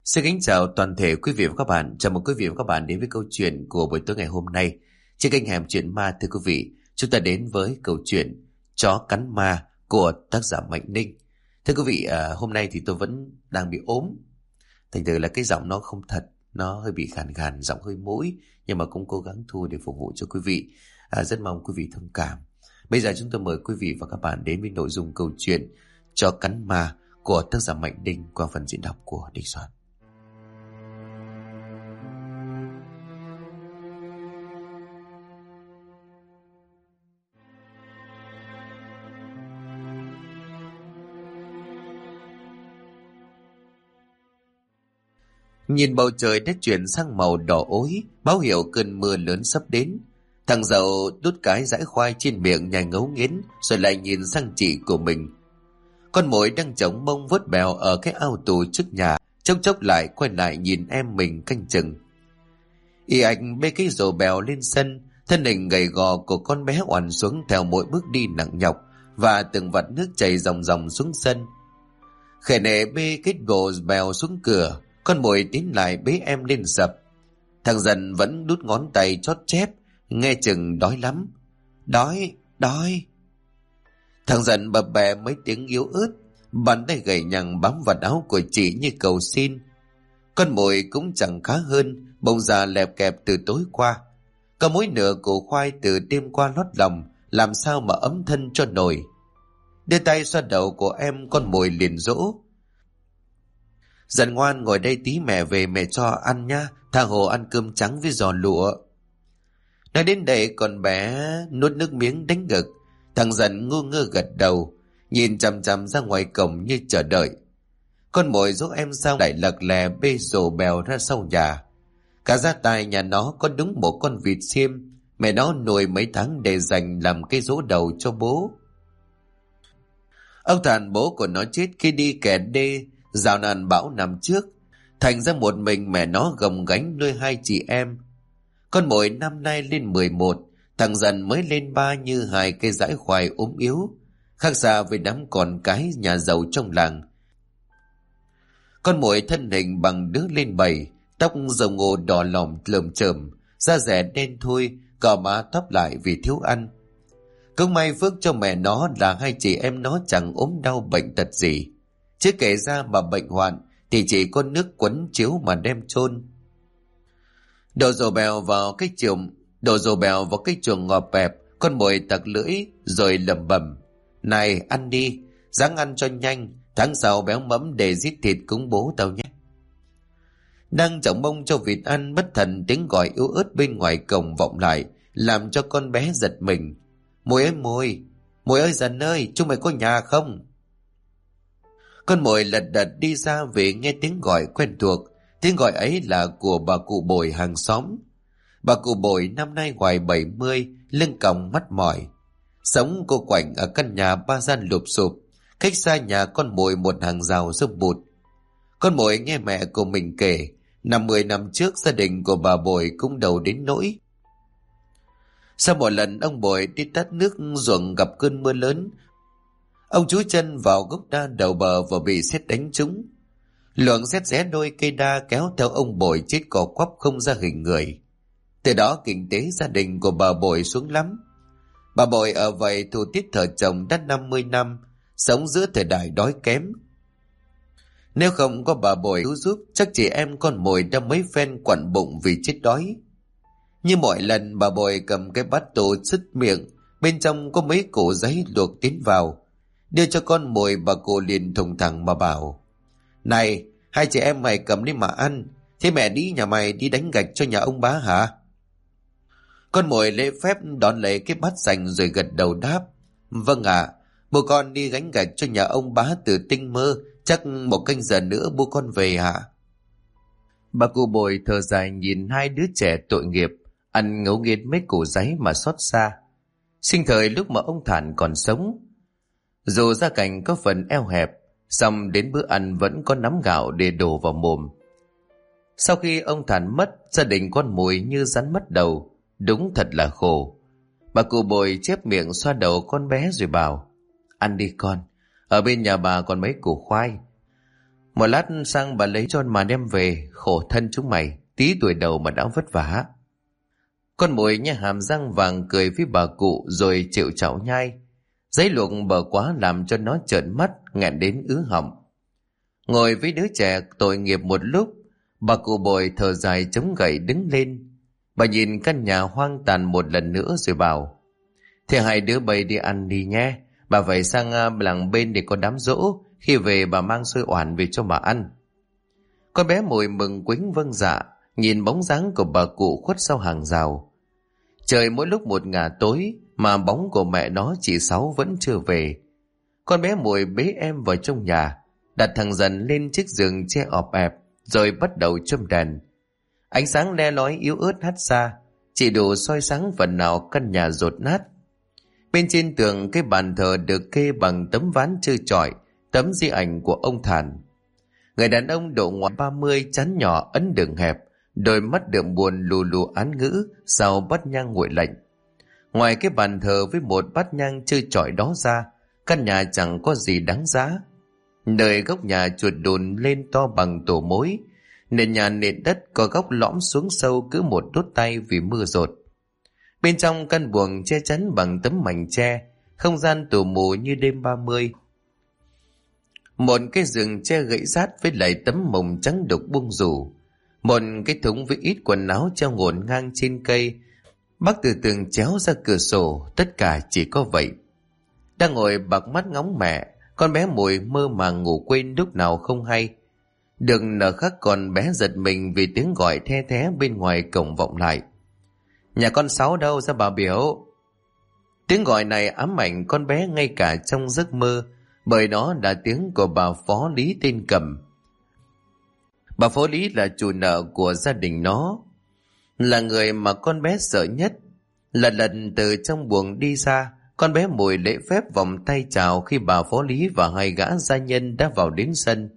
Xin kính chào toàn thể quý vị và các bạn. Chào mừng quý vị và các bạn đến với câu chuyện của buổi tối ngày hôm nay. Trên kênh Hẻm Chuyện Ma, thưa quý vị, chúng ta đến với câu chuyện Chó Cắn Ma của tác giả Mạnh Ninh. Thưa quý vị, hôm nay thì tôi vẫn đang bị ốm. Thành thử là cái giọng nó không thật, nó hơi bị khàn khàn, giọng hơi mũi, nhưng mà cũng cố gắng thu để phục vụ cho quý vị. Rất mong quý vị thông cảm. Bây giờ chúng tôi mời quý vị và các bạn đến với nội dung câu chuyện Chó Cắn Ma của tác giả Mạnh Ninh qua phần diễn đọc của Đình Soạn. Nhìn bầu trời đã chuyển sang màu đỏ ối, báo hiệu cơn mưa lớn sắp đến. Thằng Dậu đút cái dãi khoai trên miệng nhai ngấu nghiến, rồi lại nhìn sang chị của mình. Con mồi đang chống mông vớt bèo ở cái ao tù trước nhà, chốc chốc lại quay lại nhìn em mình canh chừng. Y Anh bê cái rổ bèo lên sân, thân hình gầy gò của con bé oằn xuống theo mỗi bước đi nặng nhọc, và từng vạt nước chảy ròng ròng xuống sân. Khẻ nệ bê cái rổ bèo xuống cửa, con mồi tiến lại bế em lên sập. Thằng Dần vẫn đút ngón tay chót chép, nghe chừng đói lắm. Đói, đói. Thằng Dần bập bẹ mấy tiếng yếu ớt, bàn tay gầy nhằng bám vào áo của chị như cầu xin. Con mồi cũng chẳng khá hơn, bông già lẹp kẹp từ tối qua. Có mỗi nửa củ khoai từ đêm qua lót lòng, làm sao mà ấm thân cho nổi. Đưa tay xoa đầu của em, con mồi liền dỗ. Dần ngoan, ngồi đây tí mẹ về mẹ cho ăn nhá, tha hồ ăn cơm trắng với giò lụa. Nói đến đây con bé nuốt nước miếng đánh ngực. Thằng Dần ngu ngơ gật đầu, nhìn chằm chằm ra ngoài cổng như chờ đợi. Con mồi dỗ em xong lại lật lè bê rổ bèo ra sau nhà. Cả gia tài nhà nó có đúng một con vịt xiêm, mẹ nó nuôi mấy tháng để dành làm cái dỗ đầu cho bố. Ông Thản bố của nó chết khi đi kẻ đê dạo nạn bão năm trước, thành ra một mình mẹ nó gồng gánh nuôi hai chị em. Con mồi năm nay lên 11, thằng Dần mới lên 3 như hai cây dãi khoai ốm yếu, khác xa với đám con cái nhà giàu trong làng. Con mồi thân hình bằng đứa lên 7, tóc rồng ngô đỏ lòm lởm chởm, da dẻ đen thui, cò má thấp lại vì thiếu ăn. Cũng may phước cho mẹ nó là hai chị em nó chẳng ốm đau bệnh tật gì. Chứ kể ra mà bệnh hoạn thì chỉ có nước quấn chiếu mà đem chôn. Đổ rổ bèo vào cái chuồng ngọt bẹp, con mồi tặc lưỡi rồi lẩm bẩm: Này ăn đi, ráng ăn cho nhanh, tháng sau béo mẫm để giết thịt cúng bố tao nhé. Đang chổng mông cho vịt ăn, bất thần tiếng gọi yếu ớt bên ngoài cổng vọng lại, làm cho con bé giật mình. Mồi ơi mồi, mồi ơi Dần ơi, chúng mày có nhà không? Con mồi lật đật đi ra về nghe tiếng gọi quen thuộc. Tiếng gọi ấy là của bà cụ Bồi hàng xóm. Bà cụ Bồi năm nay ngoài 70, lưng còng mắt mỏi. Sống cô quạnh ở căn nhà 3 gian lụp xụp, cách xa nhà con mồi một hàng rào dốc bụt. Con mồi nghe mẹ của mình kể, 50 năm trước gia đình của bà Bồi cũng đầu đến nỗi. Sau một lần ông Bồi đi tát nước ruộng gặp cơn mưa lớn, ông chúi chân vào gốc đa đầu bờ và bị sét đánh trúng. Luồng sét rẽ đôi cây đa kéo theo ông Bồi chết cò quắp không ra hình người. Từ đó kinh tế gia đình của bà Bồi xuống lắm. Bà Bồi ở vậy thủ tiết thờ chồng đã 50 năm, sống giữa thời đại đói kém. Nếu không có bà Bồi cứu giúp, chắc chị em con mồi đã mấy phen quặn bụng vì chết đói. Như mọi lần, bà Bồi cầm cái bát tô sứt miệng, bên trong có mấy củ giấy luộc tiến vào. Đưa cho con mồi, bà cụ liền thùng thẳng mà bảo: Này, hai chị em mày cầm đi mà ăn. Thế mẹ đi nhà mày đi đánh gạch cho nhà ông bá hả? Con mồi lễ phép đón lấy cái bát sành rồi gật đầu đáp: Vâng ạ, bố con đi gánh gạch cho nhà ông bá từ tinh mơ, chắc 1 canh giờ nữa bố con về ạ. Bà cụ Bồi thở dài nhìn hai đứa trẻ tội nghiệp, ăn ngấu nghiến mấy củ giấy mà xót xa. Sinh thời lúc mà ông Thản còn sống, dù gia cảnh có phần eo hẹp, song đến bữa ăn vẫn có nắm gạo để đổ vào mồm. Sau khi ông Thản mất, gia đình con mồi như rắn mất đầu, đúng thật là khổ. Bà cụ Bồi chép miệng xoa đầu con bé rồi bảo: Ăn đi con, ở bên nhà bà còn mấy củ khoai. Một lát sang bà lấy cho mà đem về, khổ thân chúng mày, tí tuổi đầu mà đã vất vả. Con Mùi nha hàm răng vàng cười với bà cụ rồi chịu chảo nhai. Giấy luộc bở quá làm cho nó trợn mắt, nghẹn đến ứ họng. Ngồi với đứa trẻ tội nghiệp một lúc, bà cụ Bồi thở dài chống gậy đứng lên. Bà nhìn căn nhà hoang tàn một lần nữa rồi bảo: Thế hai đứa bay đi ăn đi nhé, bà phải sang làng bên để có đám giỗ, khi về bà mang xôi oản về cho bà ăn. Con bé Mùi mừng quính vâng dạ, nhìn bóng dáng của bà cụ khuất sau hàng rào. Trời mỗi lúc một ngả tối mà bóng của mẹ nó chị Sáu vẫn chưa về. Con bé Mùi bế em vào trong nhà, đặt thằng Dần lên chiếc giường che ọp ẹp, rồi bắt đầu châm đèn. Ánh sáng le lói yếu ớt hắt xa, chỉ đủ soi sáng phần nào căn nhà dột nát. Bên trên tường cái bàn thờ được kê bằng tấm ván trơ trọi, tấm di ảnh của ông Thản. Người đàn ông độ ngoài 30, trán nhỏ ấn đường hẹp, đôi mắt đượm buồn lù lù án ngữ sau bát nhang nguội lạnh. Ngoài cái bàn thờ với một bát nhang trơ trọi đó ra, căn nhà chẳng có gì đáng giá. Nơi góc nhà chuột đùn lên to bằng tổ mối, nền nhà nền đất có góc lõm xuống sâu cứ một đốt tay vì mưa dột. Bên trong căn buồng che chắn bằng tấm mảnh tre, không gian tù mù như đêm 30. Một cái giường che gãy rát với lại tấm mồng trắng đục buông rủ. Một cái thúng với ít quần áo treo ngổn ngang trên cây. Bác từ tường chéo ra cửa sổ, tất cả chỉ có vậy. Đang ngồi bạc mắt ngóng mẹ, con bé Mùi mơ màng ngủ quên lúc nào không hay. Được nở khắc còn bé giật mình vì tiếng gọi the thé bên ngoài cổng vọng lại. Nhà con Sáu đâu ra bà biểu? Tiếng gọi này ám ảnh con bé ngay cả trong giấc mơ, bởi đó là tiếng của bà Phó Lý tên Cầm. Bà Phó Lý là chủ nợ của gia đình nó, là người mà con bé sợ nhất. Lần từ trong buồng đi ra, con bé Mùi lễ phép vòng tay chào khi bà Phó Lý và hai gã gia nhân đã vào đến sân.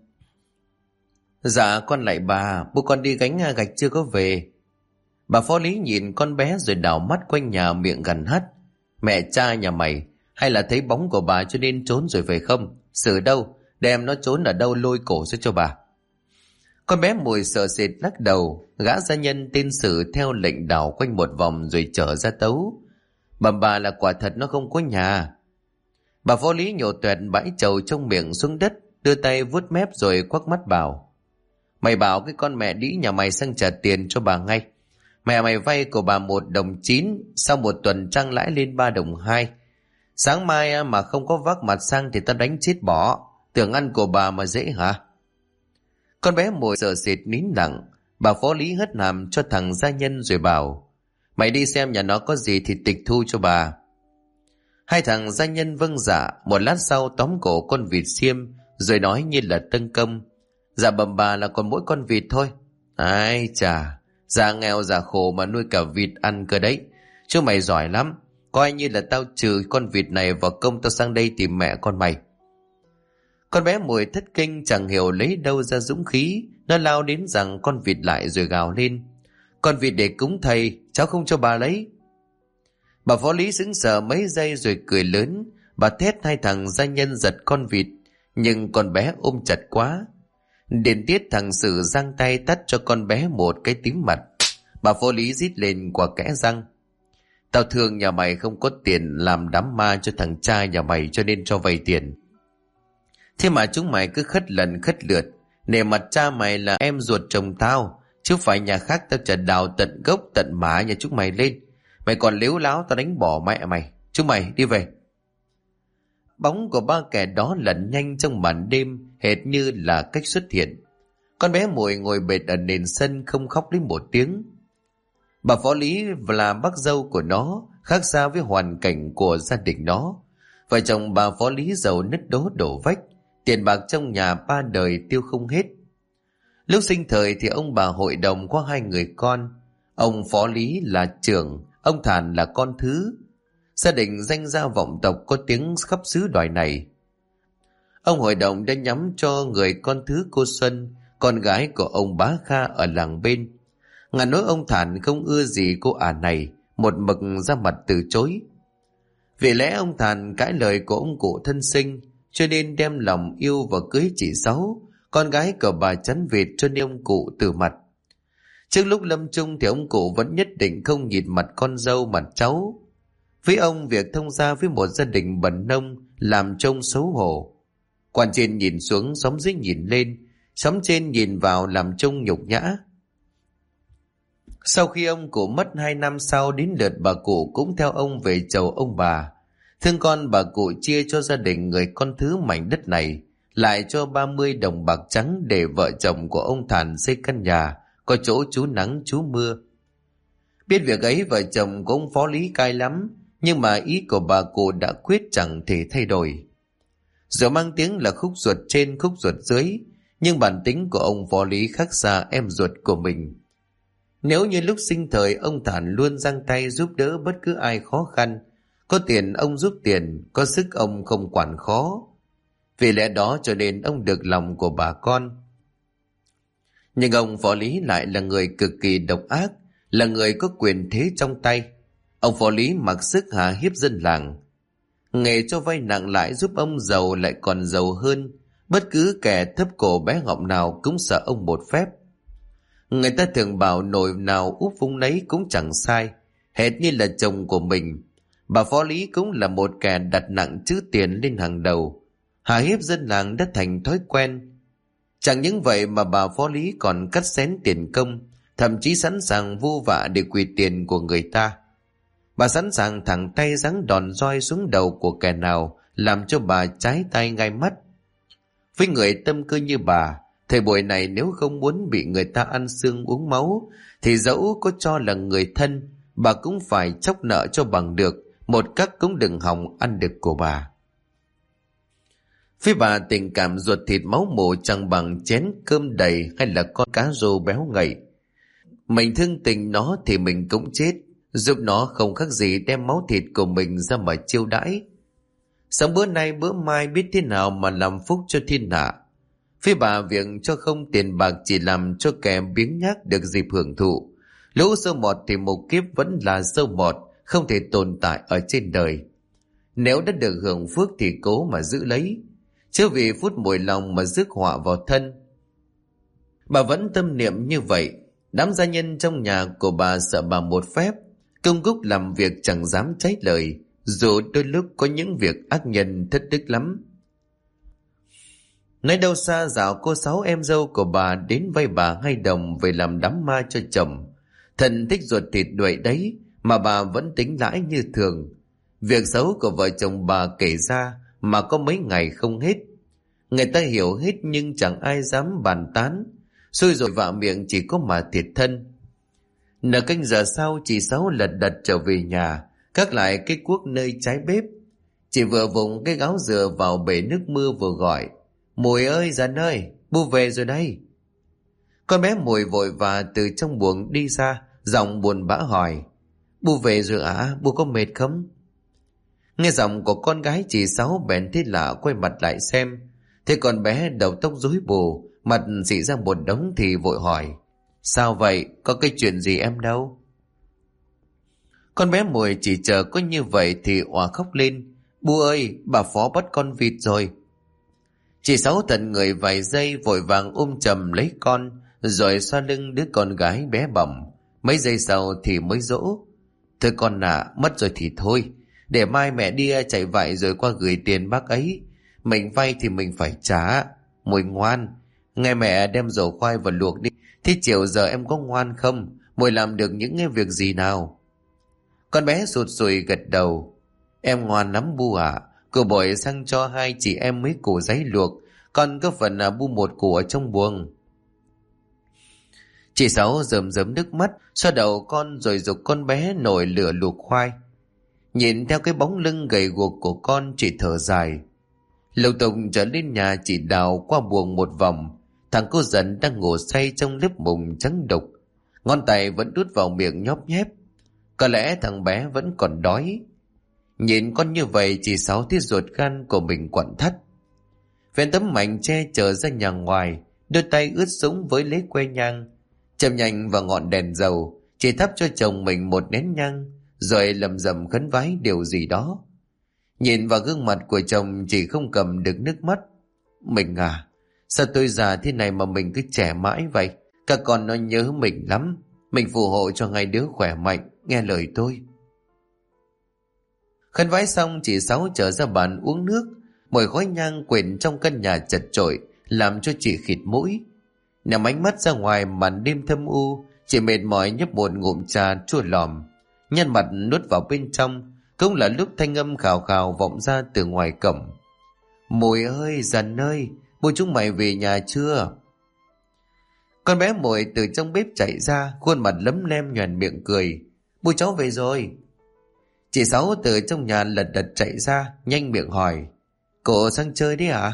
Dạ con lại bà, bố con đi gánh gạch chưa có về. Bà Phó Lý nhìn con bé rồi đảo mắt quanh nhà miệng gằn hắt: Mẹ cha nhà mày, hay là thấy bóng của bà cho nên trốn rồi về không? Xử đâu, đem nó trốn ở đâu lôi cổ ra cho bà. Con bé Mùi sợ sệt lắc đầu, gã gia nhân tên Sử theo lệnh đảo quanh một vòng rồi trở ra tấu: Bà là quả thật nó không có nhà. Bà Phó Lý nhổ toẹt bãi trầu trong miệng xuống đất, đưa tay vuốt mép rồi quắc mắt bảo: Mày bảo cái con mẹ đĩ nhà mày sang trả tiền cho bà ngay. Mẹ mày vay của bà 1,9 đồng, sau một tuần trăng lãi lên 3,2 đồng. Sáng mai mà không có vác mặt sang thì tao đánh chết bỏ. Tưởng ăn của bà mà dễ hả? Con bé Mùi sợ sệt nín lặng. Bà Phó Lý hất hàm cho thằng gia nhân rồi bảo: Mày đi xem nhà nó có gì thì tịch thu cho bà. Hai thằng gia nhân vâng dạ. Một lát sau tóm cổ con vịt xiêm rồi nói như là tân công: Dạ bẩm bà là còn mỗi con vịt thôi. Ai chà, già nghèo già khổ mà nuôi cả vịt ăn cơ đấy. Chứ mày giỏi lắm, coi như là tao trừ con vịt này vào công tao sang đây tìm mẹ con mày. Con bé Mùi thất kinh chẳng hiểu lấy đâu ra dũng khí, nó lao đến rằng con vịt lại rồi gào lên: Con vịt để cúng thầy, cháu không cho bà lấy. Bà Phó Lý sững sờ mấy giây rồi cười lớn. Bà thét hai thằng gia nhân giật con vịt, nhưng con bé ôm chặt quá. Điền tiết thằng Sử giang tay tắt cho con bé một cái tím mặt. Bà Phó Lý rít lên qua kẽ răng: Tao thương nhà mày không có tiền làm đám ma cho thằng cha nhà mày cho nên cho vay tiền. Thế mà chúng mày cứ khất lần khất lượt, nể mặt cha mày là em ruột chồng tao, chứ phải nhà khác tao chả đào tận gốc tận mã nhà chúng mày lên. Mày còn lếu láo tao đánh bỏ mẹ mày. Chúng mày đi về. Bóng của ba kẻ đó lẩn nhanh trong màn đêm, hệt như là cách xuất hiện. Con bé Mùi ngồi bệt ở nền sân không khóc lấy một tiếng. Bà Phó Lý là bác dâu của nó, khác xa với hoàn cảnh của gia đình nó. Vợ chồng bà Phó Lý giàu nứt đố đổ vách, tiền bạc trong nhà ba đời tiêu không hết. Lúc sinh thời thì ông bà hội đồng có 2 người con. Ông Phó Lý là trưởng, ông Thản là con thứ. Gia đình danh gia vọng tộc có tiếng khắp xứ đoài này. Ông hội đồng đã nhắm cho người con thứ cô Xuân, con gái của ông Bá Kha ở làng bên. Ngà nói ông Thản không ưa gì cô ả này, một mực ra mặt từ chối. Vì lẽ ông Thản cãi lời của ông cụ thân sinh, cho nên đem lòng yêu và cưới chị Sáu, con gái của bà chắn vịt cho nên ông cụ từ mặt. Trước lúc lâm chung thì ông cụ vẫn nhất định không nhìn mặt con dâu mặt cháu. Với ông, việc thông gia với một gia đình bần nông làm trông xấu hổ. Quan trên nhìn xuống, xóm dưới nhìn lên, xóm trên nhìn vào làm trông nhục nhã. Sau khi ông cụ mất 2 năm sau, đến lượt bà cụ cũng theo ông về chầu ông bà. Thương con, bà cụ chia cho gia đình người con thứ mảnh đất này, lại cho 30 đồng bạc trắng để vợ chồng của ông Thản xây căn nhà, có chỗ trú nắng trú mưa. Biết việc ấy, vợ chồng của ông Phó Lý cay lắm, nhưng mà ý của bà cụ đã quyết chẳng thể thay đổi. Giờ mang tiếng là khúc ruột trên khúc ruột dưới, nhưng bản tính của ông Phó Lý khác xa em ruột của mình. Nếu như lúc sinh thời ông Thản luôn giang tay giúp đỡ bất cứ ai khó khăn, có tiền ông giúp tiền, có sức ông không quản khó. Vì lẽ đó cho nên ông được lòng của bà con. Nhưng ông Phó Lý lại là người cực kỳ độc ác, là người có quyền thế trong tay. Ông Phó Lý mặc sức hà hiếp dân làng. Nghề cho vay nặng lãi giúp ông giàu lại còn giàu hơn. Bất cứ kẻ thấp cổ bé ngọng nào cũng sợ ông một phép. Người ta thường bảo nồi nào úp vung nấy cũng chẳng sai, hệt như là chồng của mình. Bà Phó Lý cũng là một kẻ đặt nặng chữ tiền lên hàng đầu. Hà hiếp dân làng đã thành thói quen. Chẳng những vậy mà bà Phó Lý còn cắt xén tiền công, thậm chí sẵn sàng vu vạ để quỳ tiền của người ta. Bà sẵn sàng thẳng tay giáng đòn roi xuống đầu của kẻ nào làm cho bà trái tay gai mắt. Với người tâm cơ như bà, thời buổi này nếu không muốn bị người ta ăn xương uống máu, thì dẫu có cho là người thân, bà cũng phải chóc nợ cho bằng được, một cách cũng đừng hòng ăn được của bà. Với bà, tình cảm ruột thịt máu mủ chẳng bằng chén cơm đầy hay là con cá rô béo ngậy. Mình thương tình nó thì mình cũng chết, giúp nó không khác gì đem máu thịt của mình ra mà chiêu đãi. Sống bữa nay bữa mai biết thế nào mà làm phúc cho thiên hạ. Với bà, việc cho không tiền bạc chỉ làm cho kẻ biếng nhác được dịp hưởng thụ. Lũ sâu mọt thì một kiếp vẫn là sâu mọt, không thể tồn tại ở trên đời. Nếu đã được hưởng phước thì cố mà giữ lấy, chứ vì phút mùi lòng mà rước họa vào thân. Bà vẫn tâm niệm như vậy. Đám gia nhân trong nhà của bà sợ bà một phép, công cúc làm việc chẳng dám trái lời, dù đôi lúc có những việc ác nhân thất đức lắm. Nói đâu xa, dạo cô Sáu em dâu của bà đến vay bà 2 đồng về làm đám ma cho chồng. Thần thích ruột thịt đuổi đấy mà bà vẫn tính lãi như thường. Việc xấu của vợ chồng bà kể ra mà có mấy ngày không hết. Người ta hiểu hết nhưng chẳng ai dám bàn tán. Xui rồi vạ miệng chỉ có mà thiệt thân. Nửa canh giờ sau, chị Sáu lật đật trở về nhà, gác lại cái cuốc nơi trái bếp. Chị vừa vùng cái gáo dừa vào bể nước mưa vừa gọi: "Mùi ơi, Dần ơi, bu về rồi đây." Con bé Mùi vội và từ trong buồng đi ra, giọng buồn bã hỏi: "Bu về rồi ạ, bu có mệt không?" Nghe giọng của con gái chị Sáu bèn thấy lạ, quay mặt lại xem. Thế con bé đầu tóc rối bù, mặt xị ra một đống thì vội hỏi: "Sao vậy, có cái chuyện gì em đâu?" Con bé Mùi chỉ chờ có như vậy thì òa khóc lên: "Bu ơi, bà Phó bắt con vịt rồi." Chị Sáu tận người vài giây vội vàng ôm chầm lấy con, rồi xoa lưng đứa con gái bé bỏng. Mấy giây sau thì mới dỗ: "Thôi con ạ, mất rồi thì thôi, để mai mẹ đi chạy vạy rồi qua gửi tiền bác ấy. Mình vay thì mình phải trả. Mùi ngoan, nghe mẹ đem dầu khoai vào luộc đi. Thế chiều giờ em có ngoan không? Mùi làm được những cái việc gì nào?" Con bé sụt sùi gật đầu: "Em ngoan lắm bu ạ. Cô bội sang cho 2 chị em mấy củ giấy luộc, con có phần bu một củ ở trong buồng." Chị Sáu rơm rớm nước mắt, xoa đầu con rồi giục con bé nổi lửa luộc khoai. Nhìn theo cái bóng lưng gầy guộc của con, chị thở dài. Lục tục trở lên nhà, chị đào qua buồng một vòng. Thằng cô Dần đang ngủ say trong lớp mùng trắng đục, ngón tay vẫn đút vào miệng nhóp nhép. Có lẽ thằng bé vẫn còn đói. Nhìn con như vậy, chị Sáu thấy ruột gan của mình quặn thắt. Vén tấm mảnh che trở ra nhà ngoài, đôi tay ướt sũng với lấy que nhang. Châm nhanh vào ngọn đèn dầu, chị thắp cho chồng mình một nén nhang, rồi lầm rầm khấn vái điều gì đó. Nhìn vào gương mặt của chồng, chị không cầm được nước mắt. "Mình à, Sao tôi già thế này mà mình cứ trẻ mãi vậy? Các con nó nhớ mình lắm. Mình phù hộ cho hai đứa khỏe mạnh, nghe lời tôi. Khấn vái xong, chị Sáu trở ra bàn uống nước. Mùi khói nhang quyện trong căn nhà chật chội làm cho chị khịt mũi. Nằm ánh mắt ra ngoài màn đêm thâm u, chị mệt mỏi nhấp một ngụm trà chua lòm, nhăn mặt nuốt vào bên trong. Cũng là lúc thanh âm khào khào vọng ra từ ngoài cổng. Mùi ơi, Dần ơi, bố chúng mày về nhà chưa? Con bé Mùi từ trong bếp chạy ra, khuôn mặt lấm lem nhoẻn miệng cười. Bố cháu về rồi. Chị Sáu từ trong nhà lật đật chạy ra, nhanh miệng hỏi. Cô sang chơi đấy à?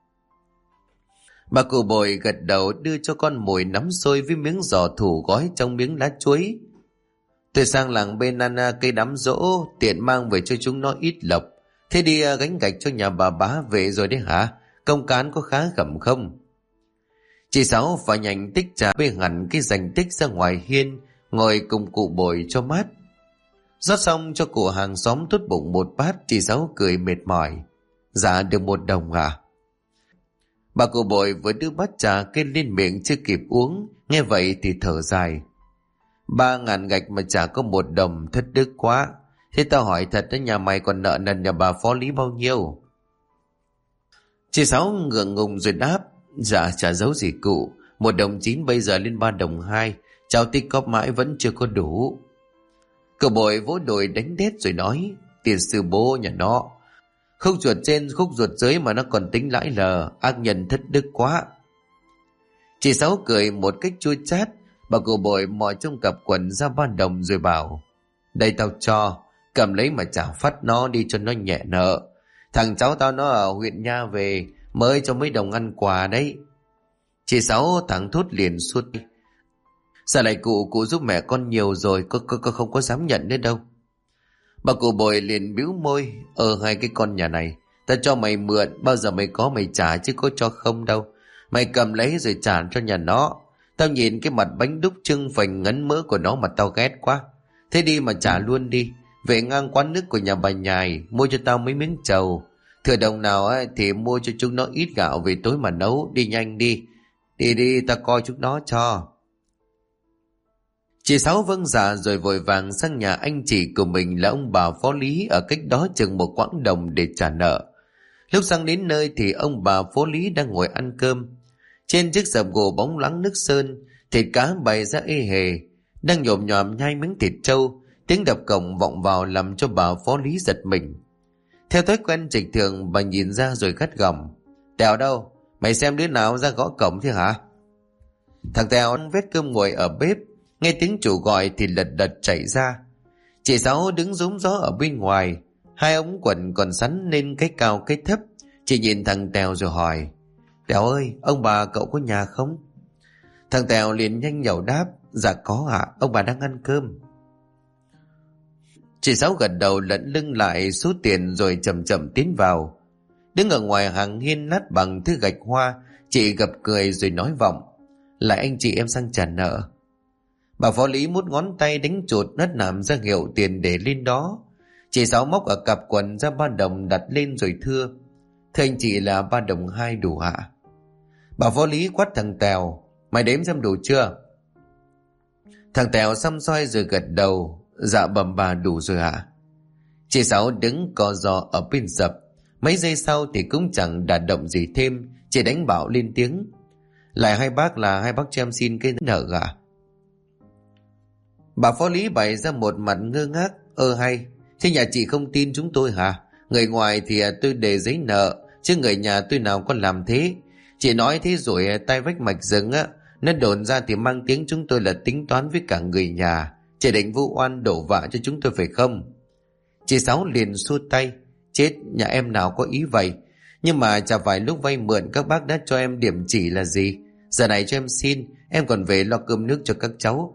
Bà cụ Bồi gật đầu đưa cho con Mùi nắm xôi với miếng giò thủ gói trong miếng lá chuối. Tôi sang làng bên ăn cây đám giỗ, tiện mang về cho chúng nó ít lộc. Thế đi gánh gạch cho nhà bà Bá về rồi đấy hả? Công cán có khá khẩm không? Chị Sáu phải nhanh tích trà bê hẳn cái dành tích ra ngoài hiên, ngồi cùng cụ Bồi cho mát. Rót xong cho cụ hàng xóm tốt bụng một bát, chị Sáu cười mệt mỏi. Dạ được 1 đồng à? Bà cụ Bồi vừa đưa bát trà kê lên miệng chưa kịp uống, nghe vậy thì thở dài. 3.000 gạch mà chả có 1 đồng, thất đức quá. Thế tao hỏi thật đó, nhà mày còn nợ nần nhà bà Phó Lý bao nhiêu? Chị Sáu ngượng ngùng rồi đáp. Dạ chả giấu gì cụ, 1 đồng 9 bây giờ lên 3 đồng 2, cháu tích cóp mãi vẫn chưa có đủ. Cậu Bội vỗ đùi đánh đét rồi nói. Tiền sư bố nhà nó, khúc ruột trên khúc ruột dưới mà nó còn tính lãi lờ, ác nhân thất đức quá. Chị Sáu cười một cách chua chát. Bà cụ Bội mò trong cặp quần ra 3 đồng rồi bảo. Đây tao cho, cầm lấy mà trả phát nó đi cho nó nhẹ nợ. Thằng cháu tao nó ở huyện Nha về, mới cho mấy đồng ăn quà đấy. Chị Sáu thẳng thốt liền suốt. Sao lại cụ giúp mẹ con nhiều rồi, có không có dám nhận nữa đâu. Bà cụ Bội liền bĩu môi. Hai cái con nhà này, ta cho mày mượn, bao giờ mày có mày trả chứ có cho không đâu. Mày cầm lấy rồi trả cho nhà nó. Tao nhìn cái mặt bánh đúc trưng phành ngấn mỡ của nó mà tao ghét quá. Thế đi mà trả luôn đi. Về ngang quán nước của nhà bà Nhài, mua cho tao mấy miếng trầu. Thừa đồng nào ấy, thì mua cho chúng nó ít gạo về tối mà nấu. Đi nhanh đi. Đi ta coi chúng nó cho. Chị Sáu vâng dạ rồi vội vàng sang nhà anh chị của mình là ông bà Phó Lý ở cách đó chừng 1 quãng đồng để trả nợ. Lúc sang đến nơi thì ông bà Phó Lý đang ngồi ăn cơm. Trên chiếc sập gỗ bóng loáng nước sơn, thịt cá bày ra ê hề, đang nhồm nhòm nhai miếng thịt trâu. Tiếng đập cổng vọng vào làm cho bà Phó Lý giật mình. Theo thói quen trịch thường, bà nhìn ra rồi gắt gỏng. Tèo đâu? Mày xem đứa nào ra gõ cổng thế hả? Thằng Tèo ăn vết cơm ngồi ở bếp, nghe tiếng chủ gọi thì lật đật chạy ra. Chị Sáu đứng rúm gió ở bên ngoài, 2 ống quần còn sắn lên cái cao cái thấp. Chị nhìn thằng Tèo rồi hỏi. Tèo ơi, ông bà cậu có nhà không? Thằng Tèo liền nhanh nhẩu đáp. Dạ có ạ, ông bà đang ăn cơm. Chị Sáu gật đầu lẫn lưng lại số tiền rồi chậm chậm tiến vào. Đứng ở ngoài hàng hiên lát bằng thứ gạch hoa, chị gập cười rồi nói vọng. Lại anh chị em sang trả nợ. Bà Phó Lý mút ngón tay đánh chuột nất nạm ra hiệu tiền để lên đó. Chị Sáu móc ở cặp quần ra 3 đồng đặt lên rồi thưa. Thưa anh chị là 3 đồng 2 đủ ạ? Bà Phó Lý quát thằng Tèo. Mày đếm xem đủ chưa? Thằng Tèo xăm soi rồi gật đầu. Dạ bẩm bà đủ rồi ạ. Chị Sáu đứng co giò ở bên sập. Mấy giây sau thì cũng chẳng đả động gì thêm, chỉ đánh bảo lên tiếng. Lại hai bác cho em xin cái nợ ạ. Bà Phó Lý bày ra một mặt ngơ ngác. Hay, thế nhà chị không tin chúng tôi hả? Người ngoài thì tôi để giấy nợ, chứ người nhà tôi nào có làm thế. Chị nói thế rồi tay vách mạch rừng á, nó đồn ra thì mang tiếng chúng tôi là tính toán với cả người nhà, chị định vu oan đổ vạ cho chúng tôi phải không? Chị Sáu liền xua tay. Chết, nhà em nào có ý vậy. Nhưng mà chả phải lúc vay mượn các bác đã cho em điểm chỉ là gì. Giờ này cho em xin, em còn về lo cơm nước cho các cháu.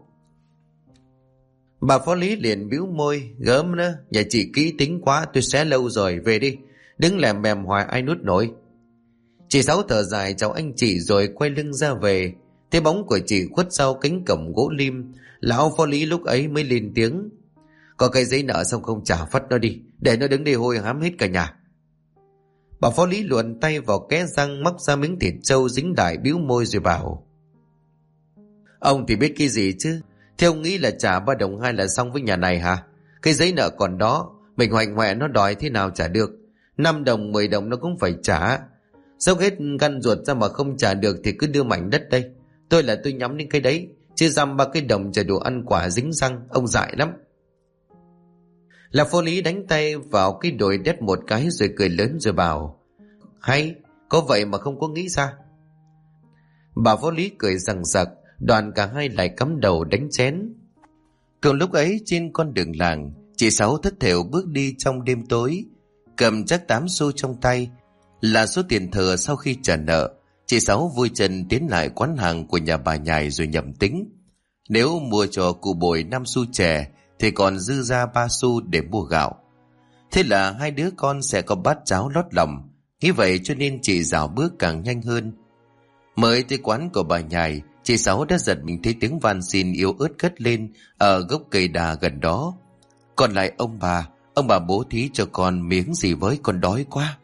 Bà Phó Lý liền bĩu môi. Gớm đó, nhà chị kỹ tính quá, tôi xé lâu rồi, về đi. Đứng lèm bèm hoài ai nuốt nổi. Chị Sáu thở dài chào anh chị rồi quay lưng ra về. Thế bóng của chị khuất sau cánh cổng gỗ lim, lão Phó Lý lúc ấy mới lên tiếng. Có cái giấy nợ xong không trả phát nó đi, để nó đứng đây hôi hám hết cả nhà. Bà Phó Lý luồn tay vào kẽ răng, móc ra miếng thịt trâu dính đại, bĩu môi rồi bảo: Ông thì biết cái gì chứ? Thế ông nghĩ là trả 3 đồng 2 là xong với nhà này hả? Cái giấy nợ còn đó, mình hoạnh hoẹ nó đòi thế nào trả được? 5 đồng 10 đồng nó cũng phải trả. Dốc hết gan ruột ra mà không trả được thì cứ đưa mảnh đất đây. Tôi nhắm đến cái đấy, chứ dăm 3 cái đồng trả đồ ăn quả dính răng, ông dại lắm. Là Phó Lý đánh tay vào cái đồi đất một cái rồi cười lớn rồi bảo: Hay, có vậy mà không có nghĩ ra. Bà Phó Lý cười rằng rặc, đoàn cả hai lại cắm đầu đánh chén. Cùng lúc ấy trên con đường làng, chị Sáu thất thểu bước đi trong đêm tối, cầm chắc 8 xu trong tay, là số tiền thừa sau khi trả nợ. Chị Sáu vui chân tiến lại quán hàng của nhà bà Nhài rồi nhẩm tính: nếu mua cho cụ Bồi 5 xu chè thì còn dư ra 3 xu để mua gạo. Thế là hai đứa con sẽ có bát cháo lót lòng. Nghĩ vậy cho nên chị dạo bước càng nhanh hơn. Mới tới quán của bà Nhài, chị Sáu đã giật mình thấy tiếng van xin yếu ớt cất lên ở gốc cây đà gần đó. Còn lại ông bà bố thí cho con miếng gì với, con đói quá.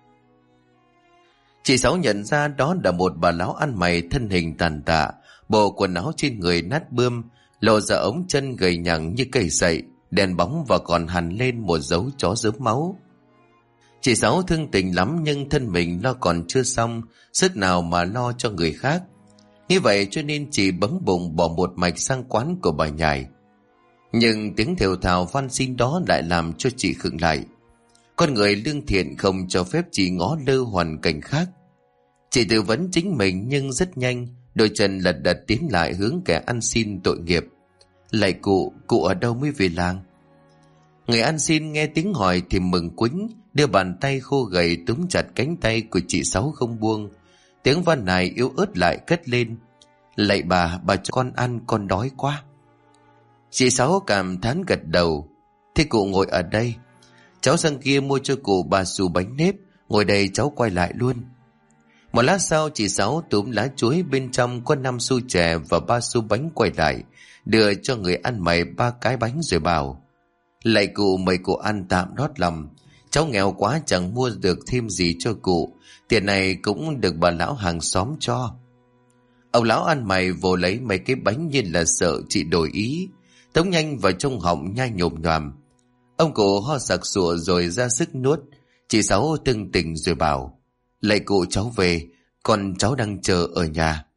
Chị Sáu nhận ra đó là một bà lão ăn mày thân hình tàn tạ, bộ quần áo trên người nát bươm, lộ ra ống chân gầy nhẳng như cây sậy, đèn bóng và còn hằn lên một dấu chó rớm máu. Chị Sáu thương tình lắm nhưng thân mình lo còn chưa xong, sức nào mà lo cho người khác. Như vậy cho nên chị bấm bụng bỏ một mạch sang quán của bà Nhài. Nhưng tiếng thều thào van xin đó lại làm cho chị khựng lại. Con người lương thiện không cho phép chị ngó lơ hoàn cảnh khác. Chị tự vấn chính mình nhưng rất nhanh, đôi chân lật đật tiến lại hướng kẻ ăn xin tội nghiệp. Lạy cụ ở đâu mới về làng? Người ăn xin nghe tiếng hỏi thì mừng quính, đưa bàn tay khô gầy túm chặt cánh tay của chị Sáu không buông. Tiếng van này yếu ớt lại cất lên: Lạy bà cho con ăn, con đói quá. Chị Sáu cảm thán gật đầu: Thế cụ ngồi ở đây, cháu sang kia mua cho cụ 3 xu bánh nếp, ngồi đây cháu quay lại luôn. Một lát sau chị Sáu túm lá chuối bên trong có 5 xu chè và 3 xu bánh quay lại, đưa cho người ăn mày 3 cái bánh rồi bảo: Lạy cụ mời cụ ăn tạm đót lòng, cháu nghèo quá chẳng mua được thêm gì cho cụ, tiền này cũng được bà lão hàng xóm cho. Ông lão ăn mày vồ lấy mấy cái bánh như là sợ chị đổi ý, tống nhanh vào trong họng nhai nhồm nhoàm. Ông cụ ho sặc sụa rồi ra sức nuốt. Chị Sáu tưng tỉnh rồi bảo: Lạy cụ cháu về, con cháu đang chờ ở nhà.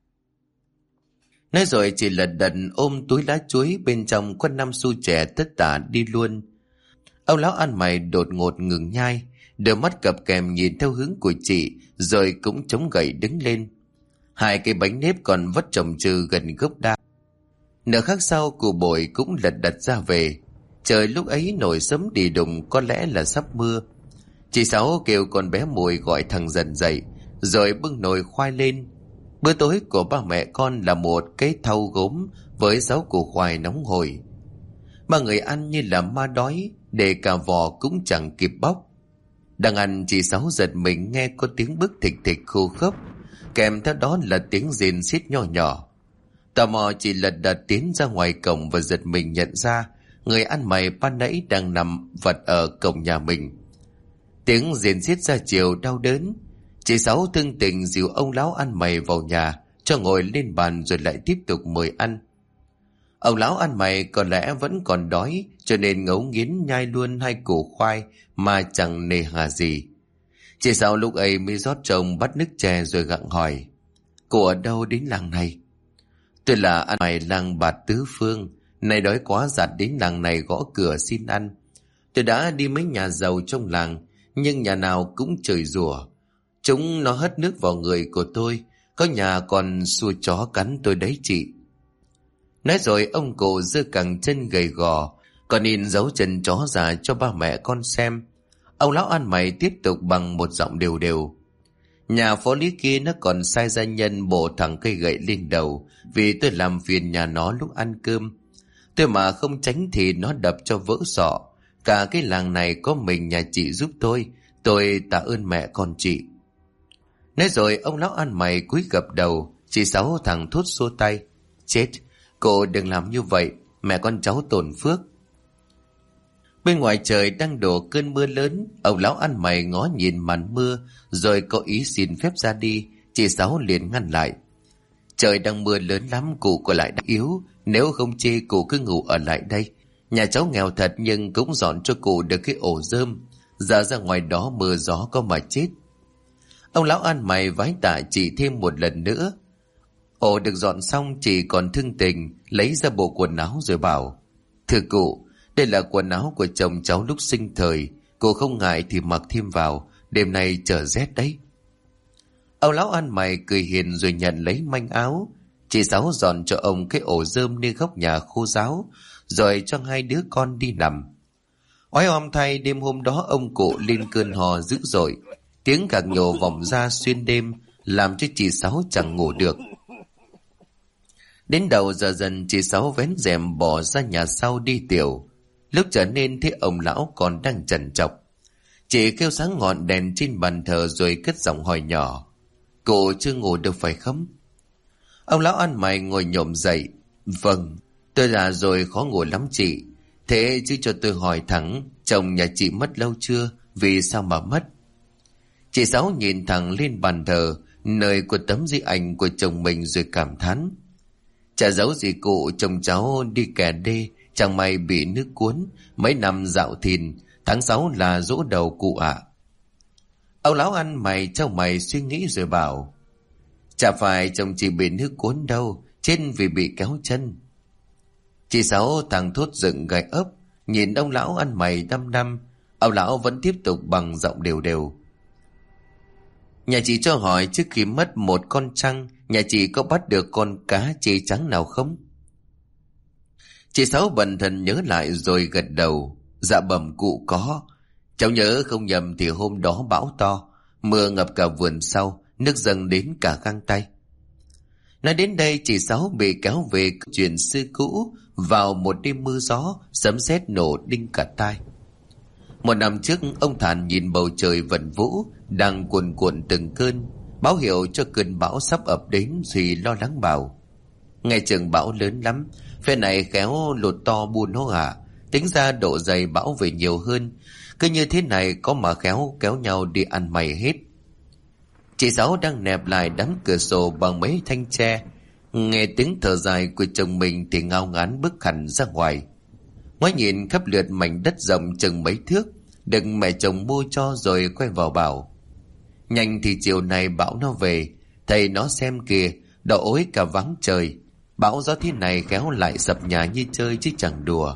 Nói rồi chị lật đật ôm túi lá chuối bên trong có 5 xu chè tất tả đi luôn. Ông lão ăn mày đột ngột ngừng nhai, đôi mắt cặp kèm nhìn theo hướng của chị rồi cũng chống gậy đứng lên. 2 cái bánh nếp còn vất chồng chừ gần gốc đa. Nửa khắc sau cụ Bội cũng lật đật ra về. Trời lúc ấy nổi sớm đi đùng, có lẽ là sắp mưa. Chị Sáu kêu con bé Mùi gọi thằng Dần dậy, rồi bưng nồi khoai lên. Bữa tối của ba mẹ con là một cái thau gốm với rau củ khoai nóng hổi. Ba người ăn như là ma đói, để cả vò cũng chẳng kịp bóc. Đang ăn chị Sáu giật mình nghe có tiếng bước thịch thịch khô khốc, kèm theo đó là tiếng rên rít nhỏ nhỏ. Tò mò chị lật đật tiến ra ngoài cổng và giật mình nhận ra người ăn mày ban nãy đang nằm vật ở cổng nhà mình. Tiếng rên rít ra chiều đau đớn. Chị Sáu thương tình dìu ông lão ăn mày vào nhà, cho ngồi lên bàn rồi lại tiếp tục mời ăn. Ông lão ăn mày có lẽ vẫn còn đói, cho nên ngấu nghiến nhai luôn 2 củ khoai mà chẳng nề hà gì. Chị Sáu lúc ấy mới rót chồng bát nước chè rồi gặng hỏi: Cô ở đâu đến làng này? Tôi là ăn mày làng Bạt Tứ Phương, nay đói quá dạt đến làng này gõ cửa xin ăn. Tôi đã đi mấy nhà giàu trong làng, nhưng nhà nào cũng chửi rủa. Chúng nó hất nước vào người của tôi, có nhà còn xua chó cắn tôi đấy chị. Nói rồi ông cụ giơ cẳng chân gầy gò, còn in dấu chân chó già cho ba mẹ con xem. Ông lão ăn mày tiếp tục bằng một giọng đều đều: Nhà phó lý kia nó còn sai gia nhân bổ thẳng cây gậy lên đầu, vì tôi làm phiền nhà nó lúc ăn cơm. Tôi mà không tránh thì nó đập cho vỡ sọ. Cả cái làng này có mình nhà chị giúp tôi tạ ơn mẹ con chị. Nói rồi ông lão ăn mày cúi gập đầu. Chị Sáu thằng thốt xua tay: Chết, cô đừng làm như vậy, mẹ con cháu tổn phước. Bên ngoài trời đang đổ cơn mưa lớn. Ông lão ăn mày ngó nhìn màn mưa rồi có ý xin phép ra đi. Chị Sáu liền ngăn lại. Trời đang mưa lớn lắm, cụ còn lại đã yếu. Nếu không chê cụ cứ ngủ ở lại đây. Nhà cháu nghèo thật nhưng cũng dọn cho cụ được cái ổ rơm. Giờ ra ngoài đó mưa gió có mà chết. Ông lão ăn mày vái tạ chị thêm một lần nữa. Ổ được dọn xong, chị còn thương tình lấy ra bộ quần áo rồi bảo: Thưa cụ, đây là quần áo của chồng cháu lúc sinh thời. Cụ không ngại thì mặc thêm vào, đêm nay trở rét đấy. Ông lão ăn mày cười hiền rồi nhận lấy manh áo. Chị Sáu dọn cho ông cái ổ rơm nơi góc nhà khô ráo, rồi cho hai đứa con đi nằm. Oái oăm thay, đêm hôm đó ông cụ lên cơn hò dữ dội. Tiếng cạc nhổ vọng ra xuyên đêm, làm cho chị Sáu chẳng ngủ được. Đến đầu giờ dần, chị Sáu vén rèm bỏ ra nhà sau đi tiểu. Lúc trở nên thấy ông lão còn đang trằn trọc. Chị kêu sáng ngọn đèn trên bàn thờ rồi cất giọng hỏi nhỏ: Cụ chưa ngủ được phải không? Ông lão ăn mày ngồi nhổm dậy. Vâng, tôi già rồi khó ngủ lắm chị. Thế chứ cho tôi hỏi thẳng, chồng nhà chị mất lâu chưa? Vì sao mà mất? Chị Sáu nhìn thẳng lên bàn thờ, nơi của tấm di ảnh của chồng mình rồi cảm thán: Chả giấu gì cụ, chồng cháu đi kè đê, chẳng may bị nước cuốn, mấy năm dạo thìn, tháng 6 là giỗ đầu cụ ạ. Ông lão ăn mày trao mày suy nghĩ rồi bảo: Chả phải chồng chị bị nước cuốn đâu, chết vì bị kéo chân. Chị Sáu thằng thốt dựng gai ốc, nhìn ông lão ăn mày đăm đăm. Ông lão vẫn tiếp tục bằng giọng đều đều: Nhà chị cho hỏi trước khi mất một con trăng, nhà chị có bắt được con cá chê trắng nào không? Chị Sáu bần thần nhớ lại rồi gật đầu. Dạ bẩm cụ có. Cháu nhớ không nhầm thì hôm đó bão to, mưa ngập cả vườn sau, nước dâng đến cả găng tay. Nói đến đây, chị Sáu bị kéo về chuyện xưa cũ. Vào một đêm mưa gió, sấm sét nổ đinh cả tai. Một năm trước, ông Thản nhìn bầu trời vần vũ đang cuồn cuộn từng cơn, báo hiệu cho cơn bão sắp ập đến thì lo lắng bảo: Nghe chừng bão lớn lắm, phe này khéo lụt to buôn hô ạ. Tính ra độ dày bão về nhiều hơn, cứ như thế này có mà khéo kéo nhau đi ăn mày hết. Chị Sáu đang nẹp lại đám cửa sổ bằng mấy thanh tre, nghe tiếng thở dài của chồng mình thì ngao ngán bước hẳn ra ngoài. Ngoái nhìn khắp lượt mảnh đất rộng chừng mấy thước được mẹ chồng mua cho rồi quay vào bảo: Nhanh thì chiều này bão nó về, thầy nó xem kìa, đỏ ối cả vắng trời. Bão gió thế này khéo lại sập nhà như chơi chứ chẳng đùa.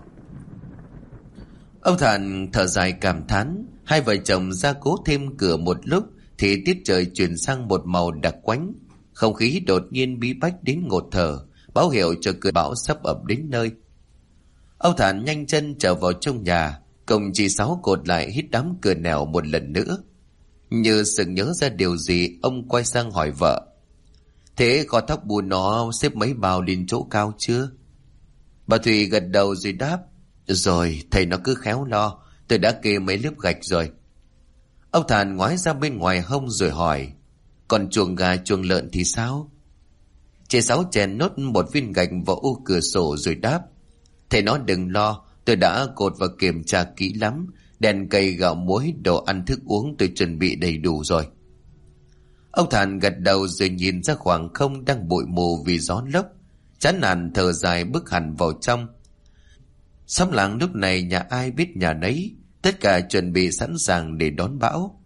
Ông Thản thở dài cảm thán. Hai vợ chồng ra cố thêm cửa một lúc thì tiết trời chuyển sang một màu đặc quánh. Không khí đột nhiên bí bách đến ngột thở, báo hiệu cho cơn bão sắp ập đến nơi. Ông Thản nhanh chân trở vào trong nhà, cùng chị Sáu cột lại hít đám cửa nẻo một lần nữa. Như sực nhớ ra điều gì, ông quay sang hỏi vợ: Thế kho thóc bùn nó xếp mấy bao lên chỗ cao chưa? Bà Thùy gật đầu rồi đáp: Rồi, thầy nó cứ khéo lo, tôi đã kê mấy lớp gạch rồi. Ông Thản ngoái ra bên ngoài hông rồi hỏi: Còn chuồng gà chuồng lợn thì sao? Chị Sáu chèn nốt một viên gạch vào ô cửa sổ rồi đáp: Thầy nó đừng lo, tôi đã cột và kiểm tra kỹ lắm. Đèn cây, gạo muối, đồ ăn thức uống tôi chuẩn bị đầy đủ rồi. Ông Thản gật đầu rồi nhìn ra khoảng không đang bụi mù vì gió lốc, chán nản thở dài bước hẳn vào trong. Xóm làng lúc này nhà ai biết nhà nấy, tất cả chuẩn bị sẵn sàng để đón bão.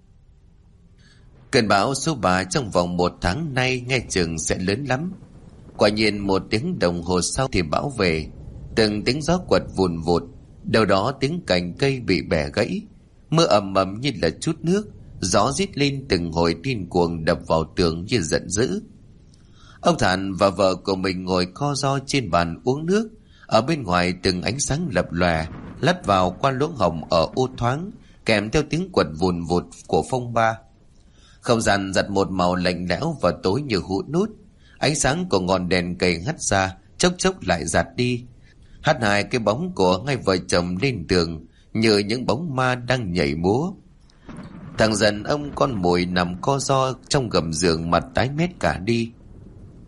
Cơn bão số 3 trong vòng 1 tháng nay nghe chừng sẽ lớn lắm. Quả nhiên 1 tiếng đồng hồ sau thì bão về. Từng tiếng gió quật vùn vụt, đâu đó tiếng cành cây bị bẻ gãy. Mưa ầm ầm như là trút nước, gió rít lên từng hồi điên cuồng đập vào tường như giận dữ. Ông Thản và vợ của mình ngồi co ro trên bàn uống nước. Ở bên ngoài từng ánh sáng lập lòe lắt vào qua lỗ hổng ở ô thoáng, kèm theo tiếng quật vùn vụt của phong ba. Không gian giặt một màu lạnh lẽo và tối như hũ nút. Ánh sáng của ngọn đèn cầy hắt ra, chốc chốc lại giạt đi, hắt hai cái bóng của hai vợ chồng lên tường như những bóng ma đang nhảy múa. Thằng dần ông con mồi nằm co ro trong gầm giường, mặt tái mét cả đi.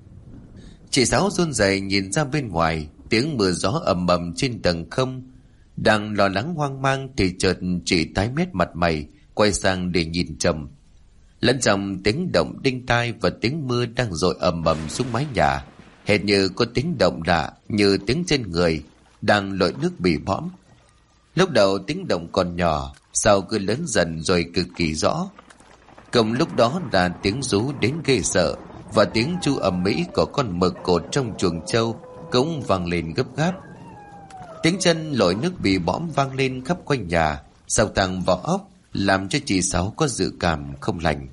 Chị Sáu run rẩy nhìn ra bên ngoài, tiếng mưa gió ầm ầm trên tầng không. Đang lo lắng hoang mang thì chợt chị tái mét mặt mày, quay sang để nhìn chồng. Lẫn trong tiếng động đinh tai và tiếng mưa đang dội ầm ầm xuống mái nhà, hệt như có tiếng động lạ như tiếng trên người đang lội nước bị bõm. Lúc đầu tiếng động còn nhỏ, sau cứ lớn dần rồi cực kỳ rõ. Cùng lúc đó là tiếng rú đến ghê sợ, và tiếng chu ầm ĩ của con mực cột trong chuồng trâu cũng vang lên gấp gáp. Tiếng chân lội nước bị bõm vang lên khắp quanh nhà, xào tăng vào óc, làm cho chị Sáu có dự cảm không lành.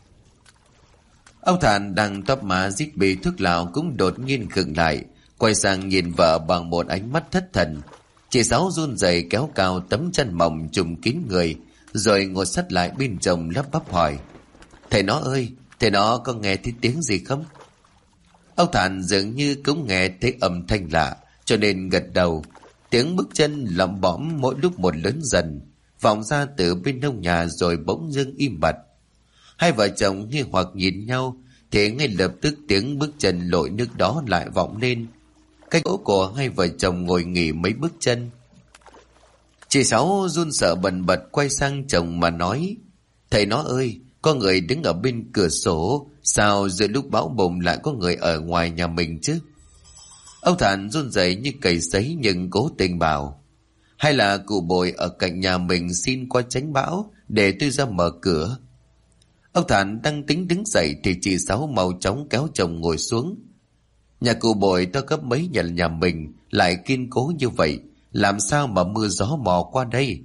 Ông Thản đang tóp má rít bì thuốc lào cũng đột nhiên khựng lại, quay sang nhìn vợ bằng một ánh mắt thất thần. Chị Sáu run rẩy kéo cao tấm chân mỏng trùm kín người, rồi ngồi sát lại bên chồng lắp bắp hỏi: "Thầy nó ơi, thầy nó có nghe thấy tiếng gì không?" Ông Thản dường như cũng nghe thấy âm thanh lạ, cho nên gật đầu. Tiếng bước chân lẩm bõm mỗi lúc một lớn dần, vọng ra từ bên hông nhà rồi bỗng dưng im bặt. Hai vợ chồng nghi hoặc nhìn nhau, thì ngay lập tức tiếng bước chân lội nước đó lại vọng lên. Cái gỗ của hai vợ chồng ngồi nghỉ mấy bước chân. Chị Sáu run sợ bần bật quay sang chồng mà nói: "Thầy nó ơi, có người đứng ở bên cửa sổ, sao giữa lúc bão bùng lại có người ở ngoài nhà mình chứ?" Ông Thản run rẩy như cầy sấy nhưng cố tình bảo: "Hay là cụ Bội ở cạnh nhà mình xin qua tránh bão để tôi ra mở cửa?" Ông Thản đang tính đứng dậy thì chị Sáu mau chóng kéo chồng ngồi xuống. "Nhà cụ Bội to gấp mấy nhà mình, lại kiên cố như vậy, làm sao mà mưa gió mò qua đây?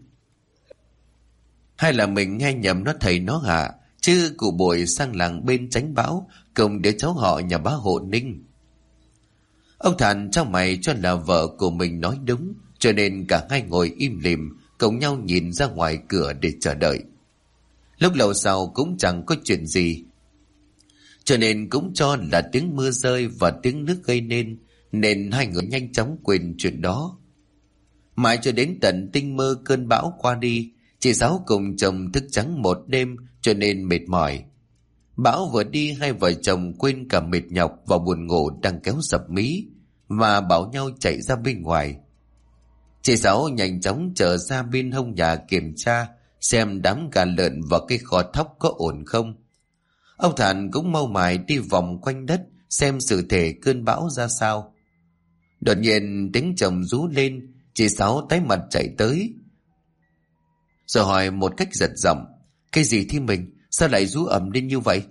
Hay là mình nghe nhầm nó thầy nó hả? Chứ cụ Bội sang làng bên tránh bão cùng đứa cháu họ nhà bá Hộ Ninh." Ông Thản trong mày cho là vợ của mình nói đúng, cho nên cả hai ngồi im lìm cùng nhau nhìn ra ngoài cửa để chờ đợi. Lúc lâu sau cũng chẳng có chuyện gì, cho nên cũng cho là tiếng mưa rơi và tiếng nước gây nên hai người nhanh chóng quên chuyện đó. Mãi cho đến tận tinh mơ cơn bão qua đi, chị Sáu cùng chồng thức trắng một đêm cho nên mệt mỏi. Bão vừa đi, hai vợ chồng quên cả mệt nhọc và buồn ngủ đang kéo sập mí, và bảo nhau chạy ra bên ngoài. Chị Sáu nhanh chóng trở ra bên hông nhà kiểm tra xem đám gà lợn và cây kho thóc có ổn không. Ông Thản cũng mau mải đi vòng quanh đất xem sự thể cơn bão ra sao. Đột nhiên tiếng chồng rú lên, chị Sáu tái mặt chạy tới, rồi hỏi một cách giật giọng: "Cái gì thì mình, sao lại rú ầm lên như vậy?"